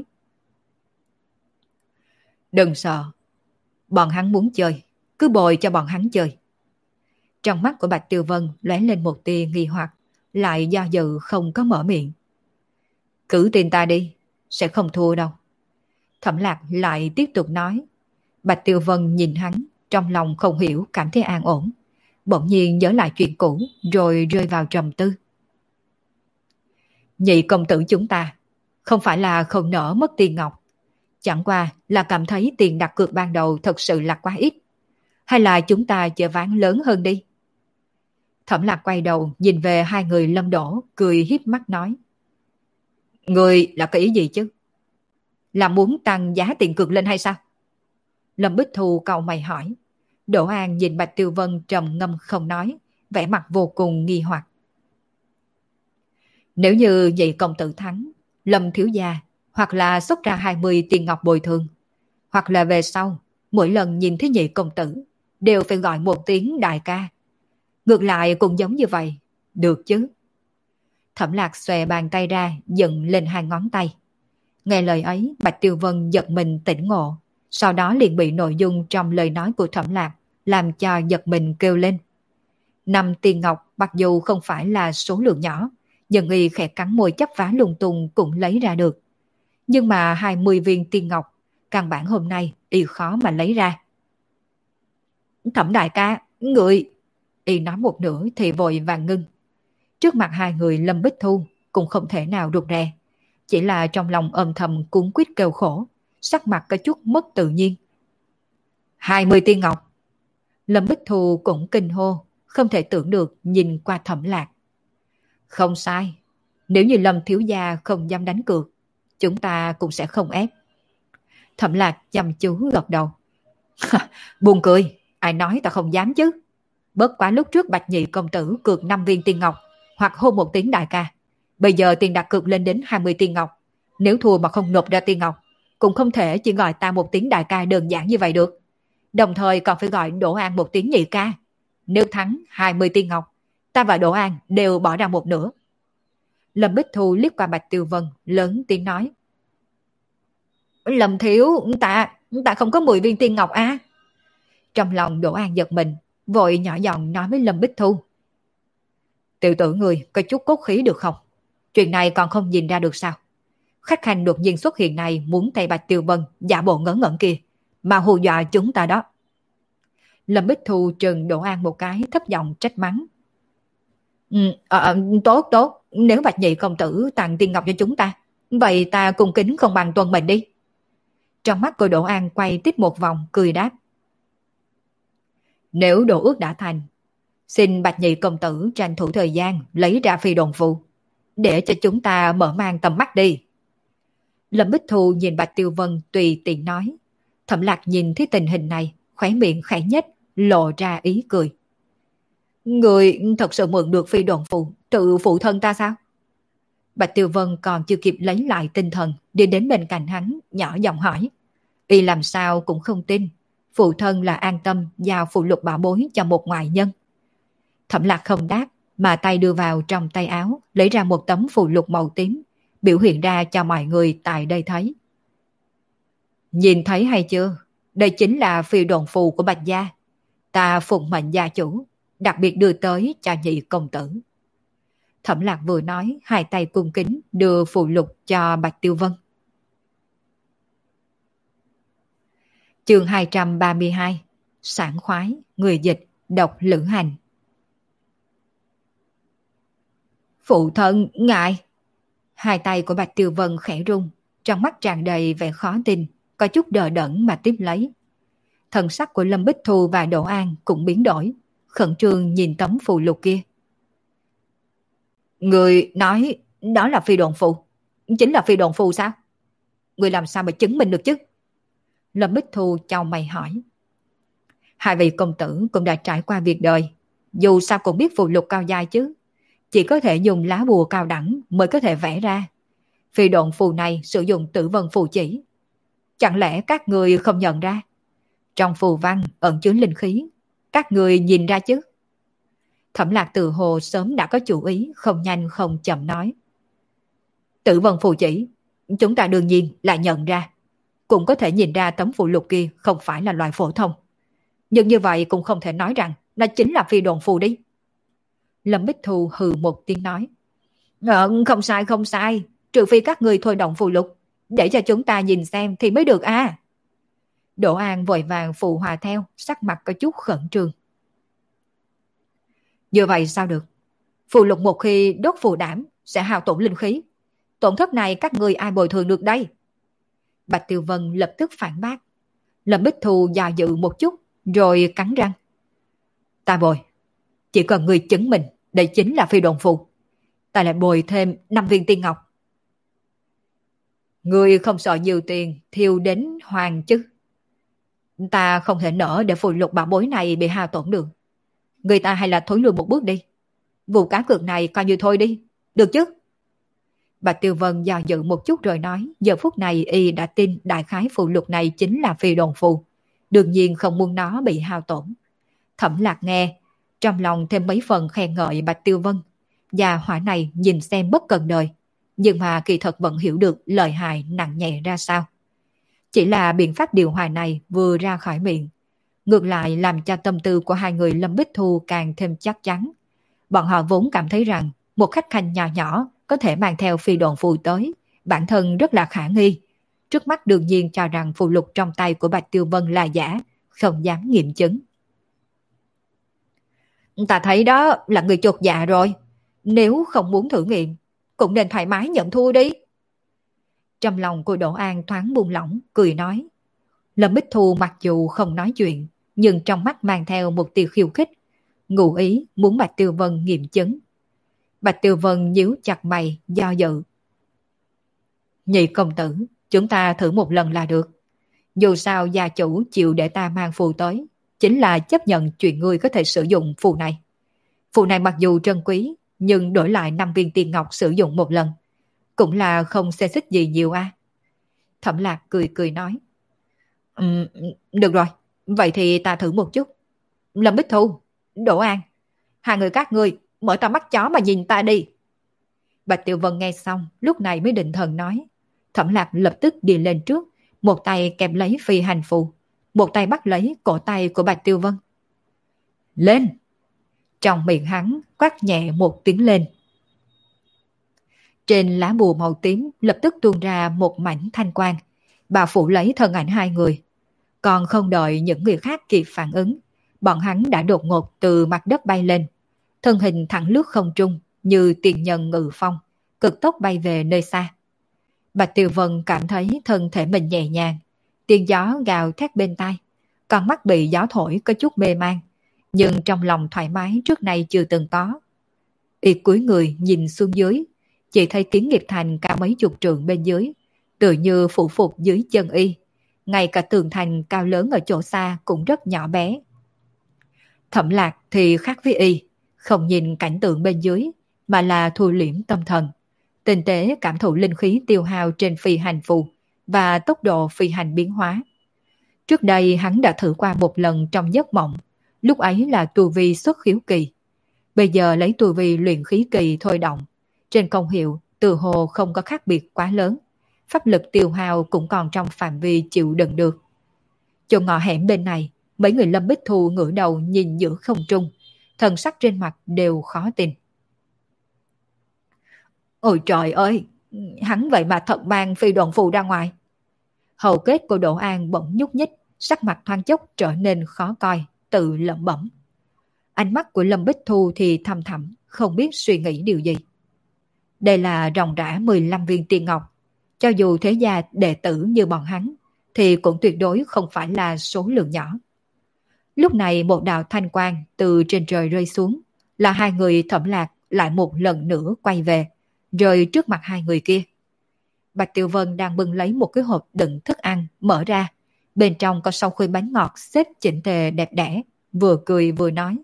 Đừng sợ, bọn hắn muốn chơi, cứ bồi cho bọn hắn chơi. Trong mắt của Bạch Tiêu Vân lóe lên một tia nghi hoặc, lại do dự không có mở miệng. Cứ tin ta đi, sẽ không thua đâu. Thẩm Lạc lại tiếp tục nói. Bạch Tiêu Vân nhìn hắn, trong lòng không hiểu cảm thấy an ổn. Bỗng nhiên nhớ lại chuyện cũ, rồi rơi vào trầm tư. Nhị công tử chúng ta, không phải là không nỡ mất tiền ngọc. Chẳng qua là cảm thấy tiền đặt cược ban đầu thật sự là quá ít. Hay là chúng ta chơi ván lớn hơn đi. Thẩm Lạc quay đầu nhìn về hai người Lâm Đỗ, cười hiếp mắt nói. Người là cái ý gì chứ? Là muốn tăng giá tiền cược lên hay sao? Lâm Bích Thu cau mày hỏi. Đỗ An nhìn Bạch Tiêu Vân trầm ngâm không nói, vẻ mặt vô cùng nghi hoặc. Nếu như nhị công tử thắng, Lâm thiếu gia hoặc là xuất ra 20 tiền ngọc bồi thường, hoặc là về sau, mỗi lần nhìn thấy nhị công tử, đều phải gọi một tiếng đại ca. Ngược lại cũng giống như vậy, được chứ? Thẩm Lạc xòe bàn tay ra, dựng lên hai ngón tay. Nghe lời ấy, Bạch Tiêu Vân giật mình tỉnh ngộ, sau đó liền bị nội dung trong lời nói của Thẩm Lạc làm cho giật mình kêu lên. 5 tiền ngọc mặc dù không phải là số lượng nhỏ, nhưng y khẽ cắn môi chấp vá lung tung cũng lấy ra được. Nhưng mà 20 viên tiền ngọc, căn bản hôm nay y khó mà lấy ra. Thẩm đại ca, người... Y nói một nửa thì vội vàng ngưng. Trước mặt hai người Lâm Bích Thu cũng không thể nào rụt rè, chỉ là trong lòng âm thầm cuống quýt kêu khổ, sắc mặt có chút mất tự nhiên. 20 tiên ngọc. Lâm Bích Thu cũng kinh hô, không thể tưởng được nhìn qua Thẩm Lạc. Không sai, nếu như Lâm thiếu gia không dám đánh cược, chúng ta cũng sẽ không ép. Thẩm Lạc chăm chú gật đầu. Buồn cười, ai nói ta không dám chứ. Bất quá lúc trước Bạch nhị công tử cược 5 viên tiên ngọc, hoặc hô một tiếng đại ca. Bây giờ tiền đặt cược lên đến 20 tiên ngọc. Nếu thua mà không nộp ra tiên ngọc, cũng không thể chỉ gọi ta một tiếng đại ca đơn giản như vậy được. Đồng thời còn phải gọi Đỗ An một tiếng nhị ca. Nếu thắng 20 tiên ngọc, ta và Đỗ An đều bỏ ra một nửa. Lâm Bích Thu liếc qua Bạch Tiêu Vân, lớn tiếng nói. Lâm thiếu, ta không có 10 viên tiên ngọc á. Trong lòng Đỗ An giật mình, vội nhỏ giọng nói với Lâm Bích Thu. Tiểu tử người có chút cốt khí được không? Chuyện này còn không nhìn ra được sao? Khách khanh đột nhiên xuất hiện này muốn thay Bạch Tiêu Vân giả bộ ngớ ngẩn kia, mà hù dọa chúng ta đó. Lâm Bích Thu trừng Đỗ An một cái, thấp giọng trách mắng. Tốt, nếu Bạch Nhị công tử tặng tiên ngọc cho chúng ta, vậy ta cung kính không bằng tuân mệnh đi. Trong mắt của Đỗ An quay tiếp một vòng, cười đáp. Nếu đồ ước đã thành, xin Bạch Nhị công tử tranh thủ thời gian lấy ra phi đồn phù, để cho chúng ta mở mang tầm mắt đi. Lâm Bích Thu nhìn Bạch Tiêu Vân tùy tiện nói. Thẩm Lạc nhìn thấy tình hình này, khóe miệng khẽ nhếch, lộ ra ý cười. Người thật sự mượn được phi đồn phù tự phụ thân ta sao? Bạch Tiêu Vân còn chưa kịp lấy lại tinh thần, đi đến bên cạnh hắn, nhỏ giọng hỏi. Y làm sao cũng không tin phụ thân là an tâm giao phụ lục bảo bối cho một ngoại nhân. Thẩm Lạc không đáp, mà tay đưa vào trong tay áo, lấy ra một tấm phù lục màu tím, biểu hiện ra cho mọi người tại đây thấy. Nhìn thấy hay chưa? Đây chính là phi đồn phù của Bạch gia. Ta phụng mệnh gia chủ, đặc biệt đưa tới cho Nhị công tử. Thẩm Lạc vừa nói, hai tay cung kính đưa phù lục cho Bạch Tiêu Vân. Chương 232. Sảng khoái, người dịch, độc lữ hành. Phụ thân, ngài. Hai tay của Bạch Tiêu Vân khẽ rung, trong mắt tràn đầy vẻ khó tin, có chút đờ đẫn mà tiếp lấy. Thần sắc của Lâm Bích Thu và Đỗ An cũng biến đổi, khẩn trương nhìn tấm phù lục kia. Người nói đó là phi đồn phù, chính là phi đồn phù sao? Người làm sao mà chứng minh được chứ? Lâm Bích Thu chau mày hỏi. Hai vị công tử cũng đã trải qua việc đời, dù sao cũng biết phù lục cao giai chứ, chỉ có thể dùng lá bùa cao đẳng mới có thể vẽ ra. Phi độn phù này sử dụng tử vân phù chỉ, chẳng lẽ các người không nhận ra? Trong phù văn ẩn chứa linh khí, các người nhìn ra chứ? Thẩm Lạc tự hồ sớm đã có chủ ý, không nhanh không chậm nói. Tử vân phù chỉ, chúng ta đương nhiên là nhận ra, cũng có thể nhìn ra tấm phù lục kia không phải là loại phổ thông. Nhưng như vậy cũng không thể nói rằng nó chính là phi đồn phù đi. Lâm Bích Thu hừ một tiếng nói. Không sai không sai, trừ phi các người thôi động phù lục, để cho chúng ta nhìn xem thì mới được à. Đỗ An vội vàng phụ hòa theo, sắc mặt có chút khẩn trương. Như vậy sao được? Phù lục một khi đốt phù đảm sẽ hao tổn linh khí. Tổn thất này các người ai bồi thường được đây? Bạch Tiêu Vân lập tức phản bác. Lâm Bích Thu dò dự một chút, rồi cắn răng. Ta bồi. Chỉ cần người chứng minh đây chính là phi đồn phù, ta lại bồi thêm 5 viên tiên ngọc. Người không sợ nhiều tiền thiêu đến hoàng chứ? Ta không thể nỡ để phù lục bảo bối này bị hao tổn được. Người ta hay là thối lui một bước đi. Vụ cá cược này coi như thôi đi, được chứ? Bạch Tiêu Vân dò dự một chút rồi nói, giờ phút này y đã tin đại khái phù lục này chính là phi đồn phù, đương nhiên không muốn nó bị hao tổn. Thẩm Lạc nghe, trong lòng thêm mấy phần khen ngợi Bạch Tiêu Vân. Và hỏa này nhìn xem bất cần đời, nhưng mà kỳ thật vẫn hiểu được lợi hại nặng nhẹ ra sao. Chỉ là biện pháp điều hòa này vừa ra khỏi miệng, ngược lại làm cho tâm tư của hai người Lâm Bích Thu càng thêm chắc chắn. Bọn họ vốn cảm thấy rằng một khách khanh nhỏ nhỏ có thể mang theo phi đồn phù tới, bản thân rất là khả nghi. Trước mắt đương nhiên cho rằng phù lục trong tay của Bạch Tiêu Vân là giả, không dám nghiệm chứng. Ta thấy đó là người chột dạ rồi. Nếu không muốn thử nghiệm, cũng nên thoải mái nhận thua đi. Trong lòng của Đỗ An thoáng buông lỏng, cười nói. Lâm Bích Thu mặc dù không nói chuyện, nhưng trong mắt mang theo một tia khiêu khích, ngụ ý muốn Bạch Tiêu Vân nghiệm chứng. Bạch Tiêu Vân nhíu chặt mày, do dự. Nhị công tử, chúng ta thử một lần là được. Dù sao gia chủ chịu để ta mang phù tới, chính là chấp nhận chuyện ngươi có thể sử dụng phù này. Phù này mặc dù trân quý, nhưng đổi lại 5 viên tiền ngọc sử dụng một lần, cũng là không xê xích gì nhiều a. Thẩm Lạc cười cười nói. Được rồi, vậy thì ta thử một chút. Lâm Bích Thu, Đỗ An, hai người các ngươi mở to mắt chó mà nhìn ta đi. Bạch Tiêu Vân nghe xong, lúc này mới định thần nói. Thẩm Lạc lập tức đi lên trước, một tay kẹp lấy phi hành phù, một tay bắt lấy cổ tay của Bạch Tiêu Vân. Lên! Trong miệng hắn quát nhẹ một tiếng lên. Trên lá bùa màu tím lập tức tuôn ra một mảnh thanh quang, bao phủ lấy thân ảnh hai người. Còn không đợi những người khác kịp phản ứng, bọn hắn đã đột ngột từ mặt đất bay lên, thân hình thẳng lướt không trung, như tiền nhân ngự phong, cực tốc bay về nơi xa. Bạch Tiêu Vân cảm thấy thân thể mình nhẹ nhàng, tiếng gió gào thét bên tai, con mắt bị gió thổi có chút mê man, nhưng trong lòng thoải mái trước nay chưa từng có. Y cúi người nhìn xuống dưới, chỉ thấy Kiến Nghiệp Thành cao mấy chục trượng bên dưới, tựa như phủ phục dưới chân y. Ngay cả tường thành cao lớn ở chỗ xa cũng rất nhỏ bé. Thẩm Lạc thì khác với y, không nhìn cảnh tượng bên dưới, mà là thu liễm tâm thần, tinh tế cảm thụ linh khí tiêu hao trên phi hành phù và tốc độ phi hành biến hóa. Trước đây hắn đã thử qua một lần trong giấc mộng, lúc ấy là tu vi xuất khiếu kỳ. Bây giờ lấy tu vi luyện khí kỳ thôi động, trên công hiệu từ hồ không có khác biệt quá lớn, pháp lực tiêu hao cũng còn trong phạm vi chịu đựng được. Chỗ ngõ hẻm bên này, mấy người Lâm Bích Thu ngửa đầu nhìn giữa không trung, thần sắc trên mặt đều khó tin. Ôi trời ơi, hắn vậy mà thật mang phi độn phù ra ngoài. Hầu kết của Đỗ An bỗng nhúc nhích, sắc mặt thoáng chốc trở nên khó coi, tự lẩm bẩm. Ánh mắt của Lâm Bích Thu thì thầm thẳm, không biết suy nghĩ điều gì. Đây là ròng rã 15 viên tiên ngọc. Cho dù thế gia đệ tử như bọn hắn, thì cũng tuyệt đối không phải là số lượng nhỏ. Lúc này một đạo thanh quang từ trên trời rơi xuống, là hai người Thẩm Lạc lại một lần nữa quay về, rơi trước mặt hai người kia. Bạch Tiểu Vân đang bưng lấy một cái hộp đựng thức ăn, mở ra. Bên trong có sau khuy bánh ngọt xếp chỉnh tề đẹp đẽ, vừa cười vừa nói.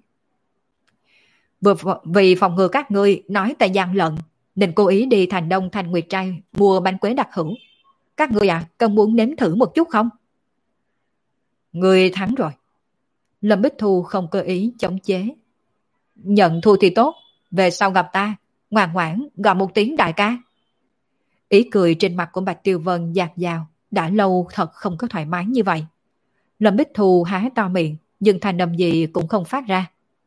Vì phòng ngừa các ngươi nói ta gian lận, nên cố ý đi Thành Đông Thành Nguyệt Trai mua bánh quế đặc hữu. Các ngươi có muốn nếm thử một chút không? Ngươi thắng rồi. Lâm Bích Thu không cơ ý chống chế. Nhận thua thì tốt, về sau gặp ta, ngoan ngoãn gọi một tiếng đại ca. Ý cười trên mặt của Bạch Tiêu Vân dạt dào, đã lâu thật không có thoải mái như vậy. Lâm Bích Thu há to miệng, nhưng thanh âm gì cũng không phát ra.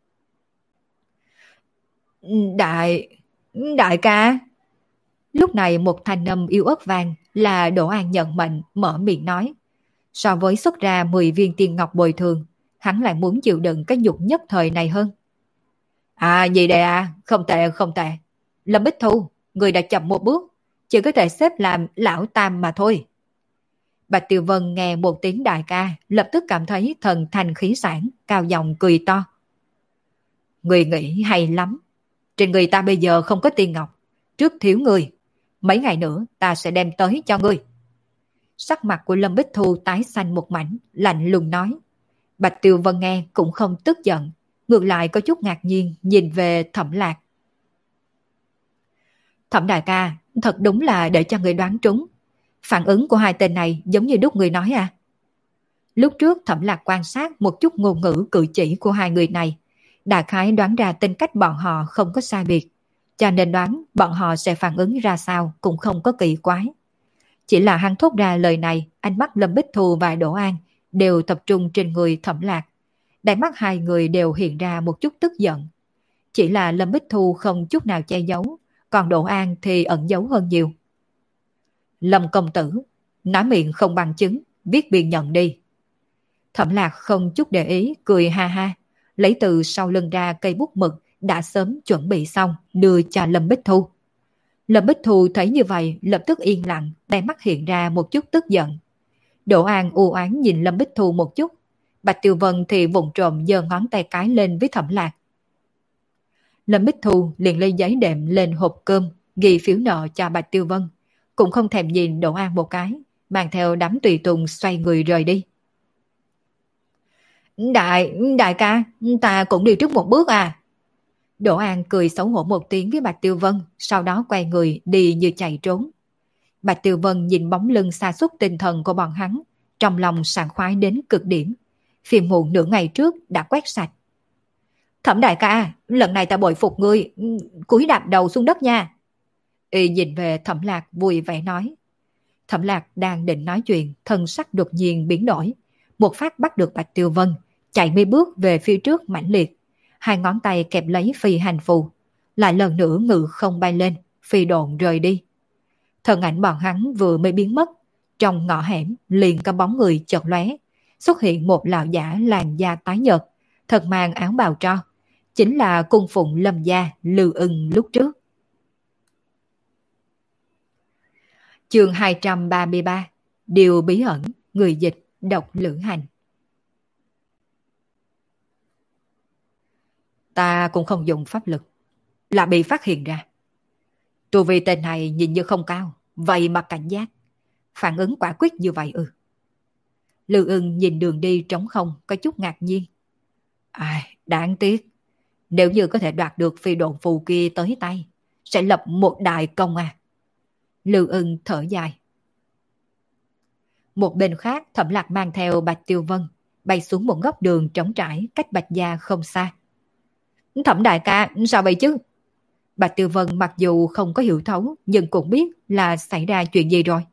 Đại ca. Lúc này một thanh âm yếu ớt vang, là Đỗ An nhận mệnh mở miệng nói. So với xuất ra 10 viên tiên ngọc bồi thường, hắn lại muốn chịu đựng cái nhục nhất thời này hơn. Gì đây không tệ không tệ. Lâm Bích Thu, người đã chậm một bước, chỉ có thể xếp làm lão tam mà thôi. Bạch Tiêu Vân nghe một tiếng đại ca, lập tức cảm thấy thần thanh khí sản, cao giọng cười to. Người nghĩ hay lắm. Trên người ta bây giờ không có tiên ngọc, trước thiếu người. Mấy ngày nữa ta sẽ đem tới cho ngươi. Sắc mặt của Lâm Bích Thu tái xanh một mảnh, lạnh lùng nói. Bạch Tiêu Vân nghe cũng không tức giận, ngược lại có chút ngạc nhiên nhìn về Thẩm Lạc. Thẩm đại ca, thật đúng là để cho người đoán trúng. Phản ứng của hai tên này giống như đúc người nói Lúc trước Thẩm Lạc quan sát một chút ngôn ngữ cử chỉ của hai người này, đại khái đoán ra tính cách bọn họ không có sai biệt, cho nên đoán bọn họ sẽ phản ứng ra sao cũng không có kỳ quái. Chỉ là hắn thốt ra lời này, ánh mắt Lâm Bích Thu và Đỗ An đều tập trung trên người Thẩm Lạc. Đáy mắt hai người đều hiện ra một chút tức giận. Chỉ là Lâm Bích Thu không chút nào che giấu, còn Đỗ An thì ẩn giấu hơn nhiều. Lâm công tử, nói miệng không bằng chứng, viết biên nhận đi. Thẩm Lạc không chút để ý, cười ha ha, lấy từ sau lưng ra cây bút mực đã sớm chuẩn bị xong, đưa cho Lâm Bích Thu. Lâm Bích Thu thấy như vậy, lập tức yên lặng, đáy mắt hiện ra một chút tức giận. Đỗ An u oán nhìn Lâm Bích Thu một chút, Bạch Tiêu Vân thì vụng trộm giơ ngón tay cái lên với Thẩm Lạc. Lâm Bích Thu liền lấy giấy đệm lên hộp cơm, ghi phiếu nợ cho Bạch Tiêu Vân, cũng không thèm nhìn Đỗ An một cái, mang theo đám tùy tùng xoay người rời đi. Đại ca, ta cũng đi trước một bước Đỗ An cười xấu hổ một tiếng với Bạch Tiêu Vân, sau đó quay người đi như chạy trốn. Bạch Tiêu Vân nhìn bóng lưng sa sút tinh thần của bọn hắn, trong lòng sảng khoái đến cực điểm. Phiền muộn nửa ngày trước đã quét sạch. Thẩm đại ca, lần này ta bội phục ngươi, cúi đạp đầu xuống đất nha. Y nhìn về Thẩm Lạc vui vẻ nói. Thẩm Lạc đang định nói chuyện, thân sắc đột nhiên biến đổi. Một phát bắt được Bạch Tiêu Vân, chạy mấy bước về phía trước mãnh liệt. Hai ngón tay kẹp lấy phi hành phù, lại lần nữa ngự không bay lên, phi độn rời đi. Thân ảnh bọn hắn vừa mới biến mất, trong ngõ hẻm liền có bóng người chợt lóe, xuất hiện một lão giả làn da tái nhợt, thật mang áo bào tro, chính là cung phụng Lâm gia Lưu Ưng lúc trước. Chương 233, Điều bí ẩn, người dịch, độc lữ hành. Ta cũng không dùng pháp lực, là bị phát hiện ra. Tu vi tên này nhìn như không cao, vậy mà cảnh giác, phản ứng quả quyết như vậy ư? Lưu Ưng nhìn đường đi trống không có chút ngạc nhiên. Đáng tiếc, nếu như có thể đoạt được phi độn phù kia tới tay, sẽ lập một đại công à. Lưu Ưng thở dài. Một bên khác, Thẩm Lạc mang theo Bạch Tiêu Vân bay xuống một góc đường trống trải cách Bạch gia không xa. Thẩm đại ca, sao vậy chứ? Bạch Tiêu Vân mặc dù không có hiểu thấu nhưng cũng biết là xảy ra chuyện gì rồi.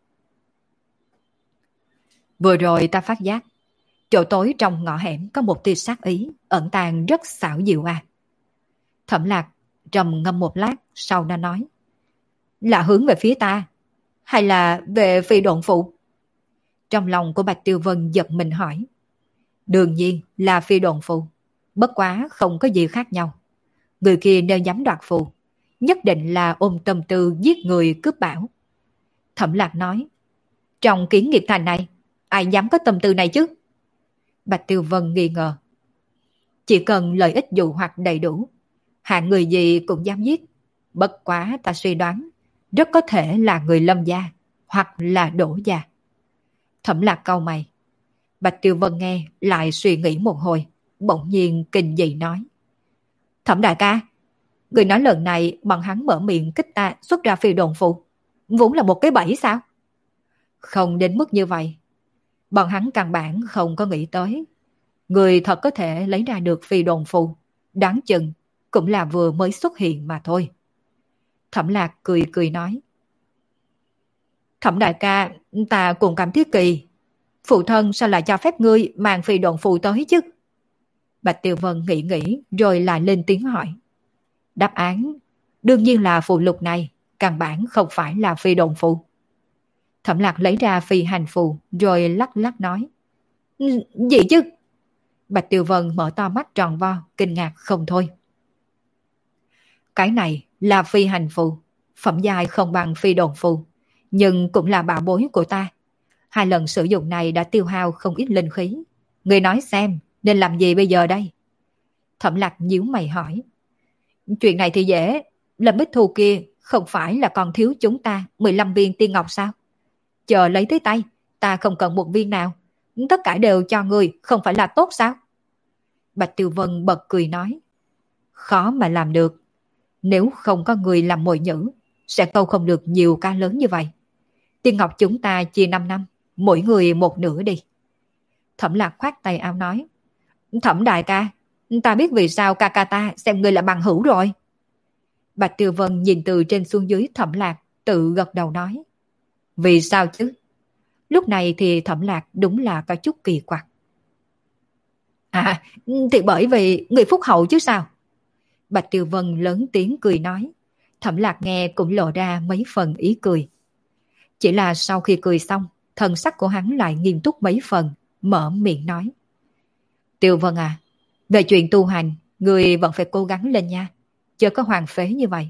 Vừa rồi ta phát giác, chỗ tối trong ngõ hẻm có một tia sát ý ẩn tàng rất xảo diệu à. Thẩm Lạc trầm ngâm một lát, sau đó nói. Là hướng về phía ta, hay là về phi độn phụ? Trong lòng của Bạch Tiêu Vân giật mình hỏi. Đương nhiên là phi độn phụ, bất quá không có gì khác nhau. Người kia nếu dám đoạt phù, nhất định là ôm tâm tư giết người cướp bảo. Thẩm Lạc nói. Trong Kiến Nghiệp Thành này, ai dám có tâm tư này chứ? Bạch Tiêu Vân nghi ngờ. Chỉ cần lợi ích dụ hoặc đầy đủ, hạng người gì cũng dám giết. Bất quá ta suy đoán, rất có thể là người Lâm gia, hoặc là Đỗ gia. Thẩm Lạc cau mày. Bạch Tiêu Vân nghe, lại suy nghĩ một hồi, bỗng nhiên kinh dị nói. Thẩm đại ca, người nói lần này bọn hắn mở miệng kích ta xuất ra phi đồn phù, vốn là một cái bẫy sao? Không đến mức như vậy. Bọn hắn căn bản không có nghĩ tới. Người thật có thể lấy ra được phi đồn phù, đáng chừng cũng là vừa mới xuất hiện mà thôi. Thẩm Lạc cười cười nói. Thẩm đại ca, ta cũng cảm thấy kỳ. Phụ thân sao lại cho phép ngươi mang phi đồn phù tới chứ? Bạch Tiêu Vân nghĩ nghĩ rồi lại lên tiếng hỏi. Đáp án đương nhiên là phù lục này căn bản không phải là phi đồn phù. Thẩm Lạc lấy ra phi hành phù rồi lắc lắc nói. Gì chứ? Bạch Tiêu Vân mở to mắt tròn vo, kinh ngạc không thôi. Cái này là phi hành phù, phẩm giai không bằng phi đồn phù, nhưng cũng là bảo bối của ta. 2 lần sử dụng này đã tiêu hao không ít linh khí. Người nói xem, nên làm gì bây giờ đây? Thẩm Lạc nhíu mày hỏi. Chuyện này thì dễ, Lâm Bích Thu kia không phải là còn thiếu chúng ta 15 viên tiên ngọc sao? Chờ lấy tới tay, ta không cần một viên nào. Tất cả đều cho người, không phải là tốt sao? Bạch Tiêu Vân bật cười nói. Khó mà làm được. Nếu không có người làm mồi nhữ, sẽ câu không được nhiều ca lớn như vậy. Tiên ngọc chúng ta chia 5 năm, mỗi người một nửa đi. Thẩm Lạc khoát tay áo nói. Thẩm đại ca, ta biết vì sao ca ca ta xem người là bằng hữu rồi. Bạch Tiêu Vân nhìn từ trên xuống dưới Thẩm Lạc, tự gật đầu nói. Vì sao chứ? Lúc này thì Thẩm Lạc đúng là có chút kỳ quặc. Thì bởi vì người phúc hậu chứ sao? Bạch Tiêu Vân lớn tiếng cười nói. Thẩm Lạc nghe cũng lộ ra mấy phần ý cười. Chỉ là sau khi cười xong, thần sắc của hắn lại nghiêm túc mấy phần, mở miệng nói. Tiêu Vân à, về chuyện tu hành, người vẫn phải cố gắng lên nha, chớ có hoàng phế như vậy.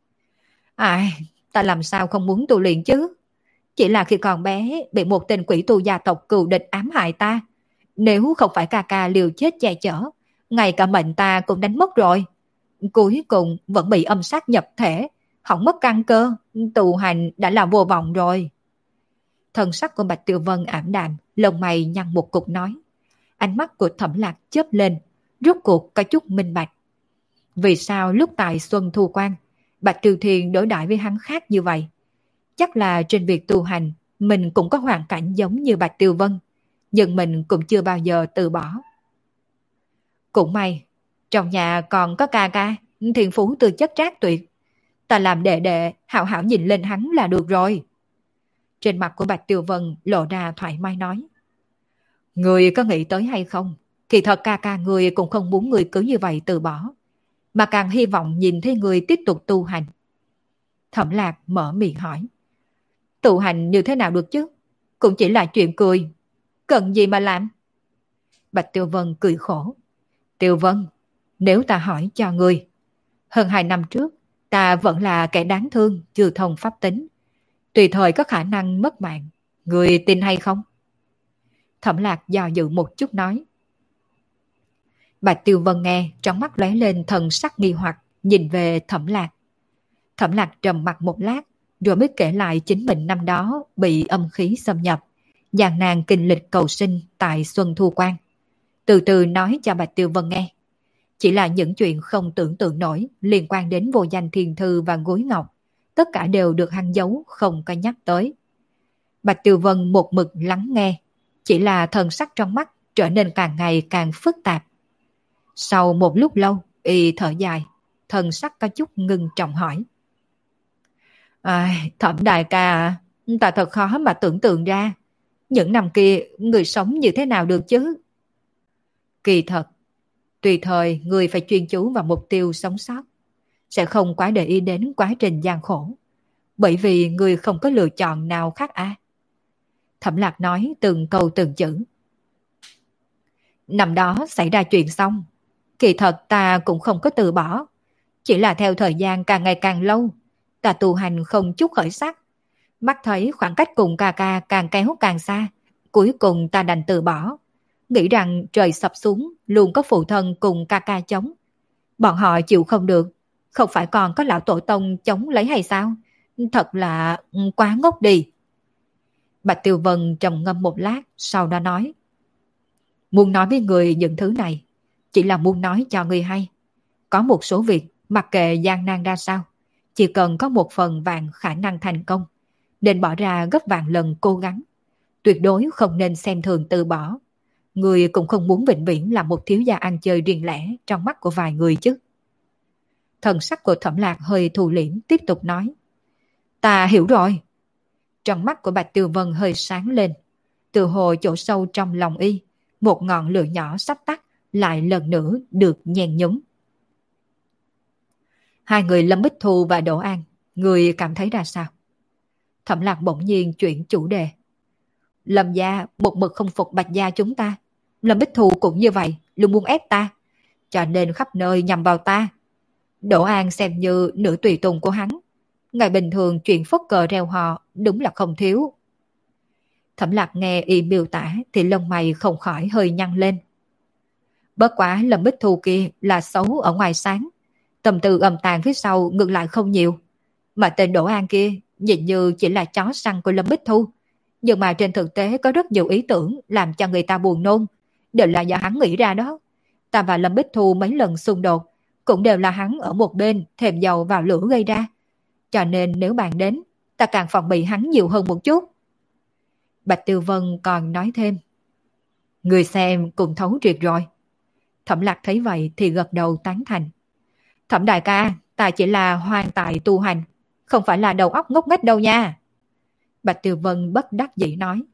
Ta làm sao không muốn tu luyện chứ? Chỉ là khi còn bé bị một tên quỷ tu gia tộc cừu địch ám hại ta. Nếu không phải ca ca liều chết che chở, ngay cả mệnh ta cũng đánh mất rồi. Cuối cùng vẫn bị âm sát nhập thể, hỏng mất căn cơ, tu hành đã là vô vọng rồi. Thần sắc của Bạch Tiêu Vân ảm đạm, lông mày nhăn một cục nói. Ánh mắt của Thẩm Lạc chớp lên, rốt cuộc có chút minh bạch. Vì sao lúc tại Xuân Thu Quan, Bạch Triều Thiền đối đãi với hắn khác như vậy? Chắc là trên việc tu hành, mình cũng có hoàn cảnh giống như Bạch Tiêu Vân, nhưng mình cũng chưa bao giờ từ bỏ. Cũng may, trong nhà còn có ca ca, thiền phú tư chất trác tuyệt. Ta làm đệ đệ, hảo hảo nhìn lên hắn là được rồi. Trên mặt của Bạch Tiêu Vân lộ ra thoải mái nói. Người có nghĩ tới hay không? Kỳ thật ca ca người cũng không muốn người cứ như vậy từ bỏ, mà càng hy vọng nhìn thấy người tiếp tục tu hành. Thẩm Lạc mở miệng hỏi. Tu hành như thế nào được chứ? Cũng chỉ là chuyện cười. Cần gì mà làm? Bạch Tiêu Vân cười khổ. Tiêu Vân, Nếu ta hỏi cho ngươi, hơn 2 năm trước, ta vẫn là kẻ đáng thương, chưa thông pháp tính, tùy thời có khả năng mất mạng. Ngươi tin hay không? Thẩm Lạc do dự một chút nói. Bạch Tiêu Vân nghe, trong mắt lóe lên thần sắc nghi hoặc, nhìn về Thẩm Lạc. Thẩm Lạc trầm mặt một lát, rồi mới kể lại chính mình năm đó bị âm khí xâm nhập, gian nan kinh lịch cầu sinh tại Xuân Thu Quan. Từ từ nói cho Bạch Tiêu Vân nghe. Chỉ là những chuyện không tưởng tượng nổi liên quan đến vô danh thiên thư và gối ngọc, tất cả đều được hắn giấu không có nhắc tới. Bạch Tiêu Vân một mực lắng nghe, chỉ là thần sắc trong mắt trở nên càng ngày càng phức tạp. Sau một lúc lâu, y thở dài, thần sắc có chút ngưng trọng hỏi. Thẩm đại ca à, ta thật khó mà tưởng tượng ra, những năm kia người sống như thế nào được chứ? Kỳ thật, tùy thời người phải chuyên chú vào mục tiêu sống sót, sẽ không quá để ý đến quá trình gian khổ, bởi vì người không có lựa chọn nào khác à. Thẩm Lạc nói từng câu từng chữ. Năm đó xảy ra chuyện xong, kỳ thật ta cũng không có từ bỏ, chỉ là theo thời gian càng ngày càng lâu, ta tu hành không chút khởi sắc, mắt thấy khoảng cách cùng ca ca càng kéo càng xa, cuối cùng ta đành từ bỏ, nghĩ rằng trời sập xuống luôn có phụ thân cùng ca ca chống. Bọn họ chịu không được, không phải còn có lão tổ tông chống lấy hay sao? Thật là quá ngốc đi. Bạch Tiêu Vân trầm ngâm một lát, sau đó nói. Muốn nói với người những thứ này, chỉ là muốn nói cho người hay. Có một số việc, mặc kệ gian nan ra sao, chỉ cần có 1/1000 khả năng thành công, nên bỏ ra gấp vạn lần cố gắng. Tuyệt đối không nên xem thường từ bỏ. Người cũng không muốn vĩnh viễn là một thiếu gia ăn chơi riêng lẻ trong mắt của vài người chứ. Thần sắc của Thẩm Lạc hơi thù liễm tiếp tục nói. Ta hiểu rồi. Trong mắt của Bạch Tiêu Vân hơi sáng lên. Từ hồ chỗ sâu trong lòng y, một ngọn lửa nhỏ sắp tắt lại lần nữa được nhen nhúm. Hai người Lâm Bích Thu và Đỗ An, người cảm thấy ra sao? Thẩm Lạc bỗng nhiên chuyển chủ đề. Lâm gia một mực không phục Bạch gia chúng ta. Lâm Bích Thu cũng như vậy, luôn muốn ép ta, cho nên khắp nơi nhằm vào ta. Đỗ An xem như nữ tùy tùng của hắn. Ngày bình thường chuyện phất cờ reo hò đúng là không thiếu. Thẩm Lạc nghe y miêu tả thì lông mày không khỏi hơi nhăn lên. Bất quá Lâm Bích Thu kia là xấu ở ngoài sáng, tâm tư âm tàn phía sau ngược lại không nhiều. Mà tên Đỗ An kia nhìn như chỉ là chó săn của Lâm Bích Thu, nhưng mà trên thực tế có rất nhiều ý tưởng làm cho người ta buồn nôn, đều là do hắn nghĩ ra đó. Ta và Lâm Bích Thu mấy lần xung đột cũng đều là hắn ở một bên thêm dầu vào lửa gây ra. Cho nên nếu bạn đến, ta càng phòng bị hắn nhiều hơn một chút. Bạch Tiêu Vân còn nói thêm. Người xem cũng thấu triệt rồi. Thẩm Lạc thấy vậy thì gật đầu tán thành. Thẩm đại ca, ta chỉ là hoang tại tu hành, không phải là đầu óc ngốc nghếch đâu nha. Bạch Tiêu Vân bất đắc dĩ nói.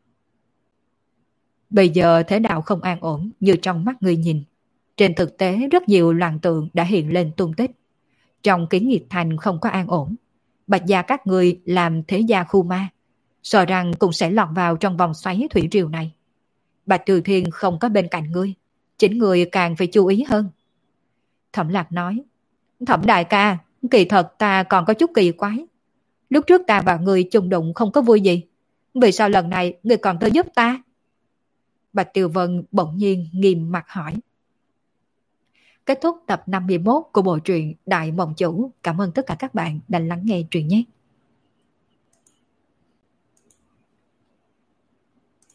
Bây giờ thế đạo không an ổn như trong mắt người nhìn. Trên thực tế rất nhiều loạn tượng đã hiện lên tung tích. Trong Kiến Nghiệp Thành không có an ổn. Bạch gia các người làm thế gia khu ma, sợ rằng cũng sẽ lọt vào trong vòng xoáy thủy triều này. Bạch Từ Thiên không có bên cạnh ngươi, chính ngươi càng phải chú ý hơn. Thẩm Lạc nói. Thẩm đại ca, kỳ thật ta còn có chút kỳ quái. Lúc trước ta và ngươi chung đụng không có vui gì, vì sao lần này ngươi còn tới giúp ta? Bạch Tiêu Vân bỗng nhiên nghiêm mặt hỏi. Kết thúc tập 51 của bộ truyện Đại Mộng Chủ. Cảm ơn tất cả các bạn đã lắng nghe truyện nhé.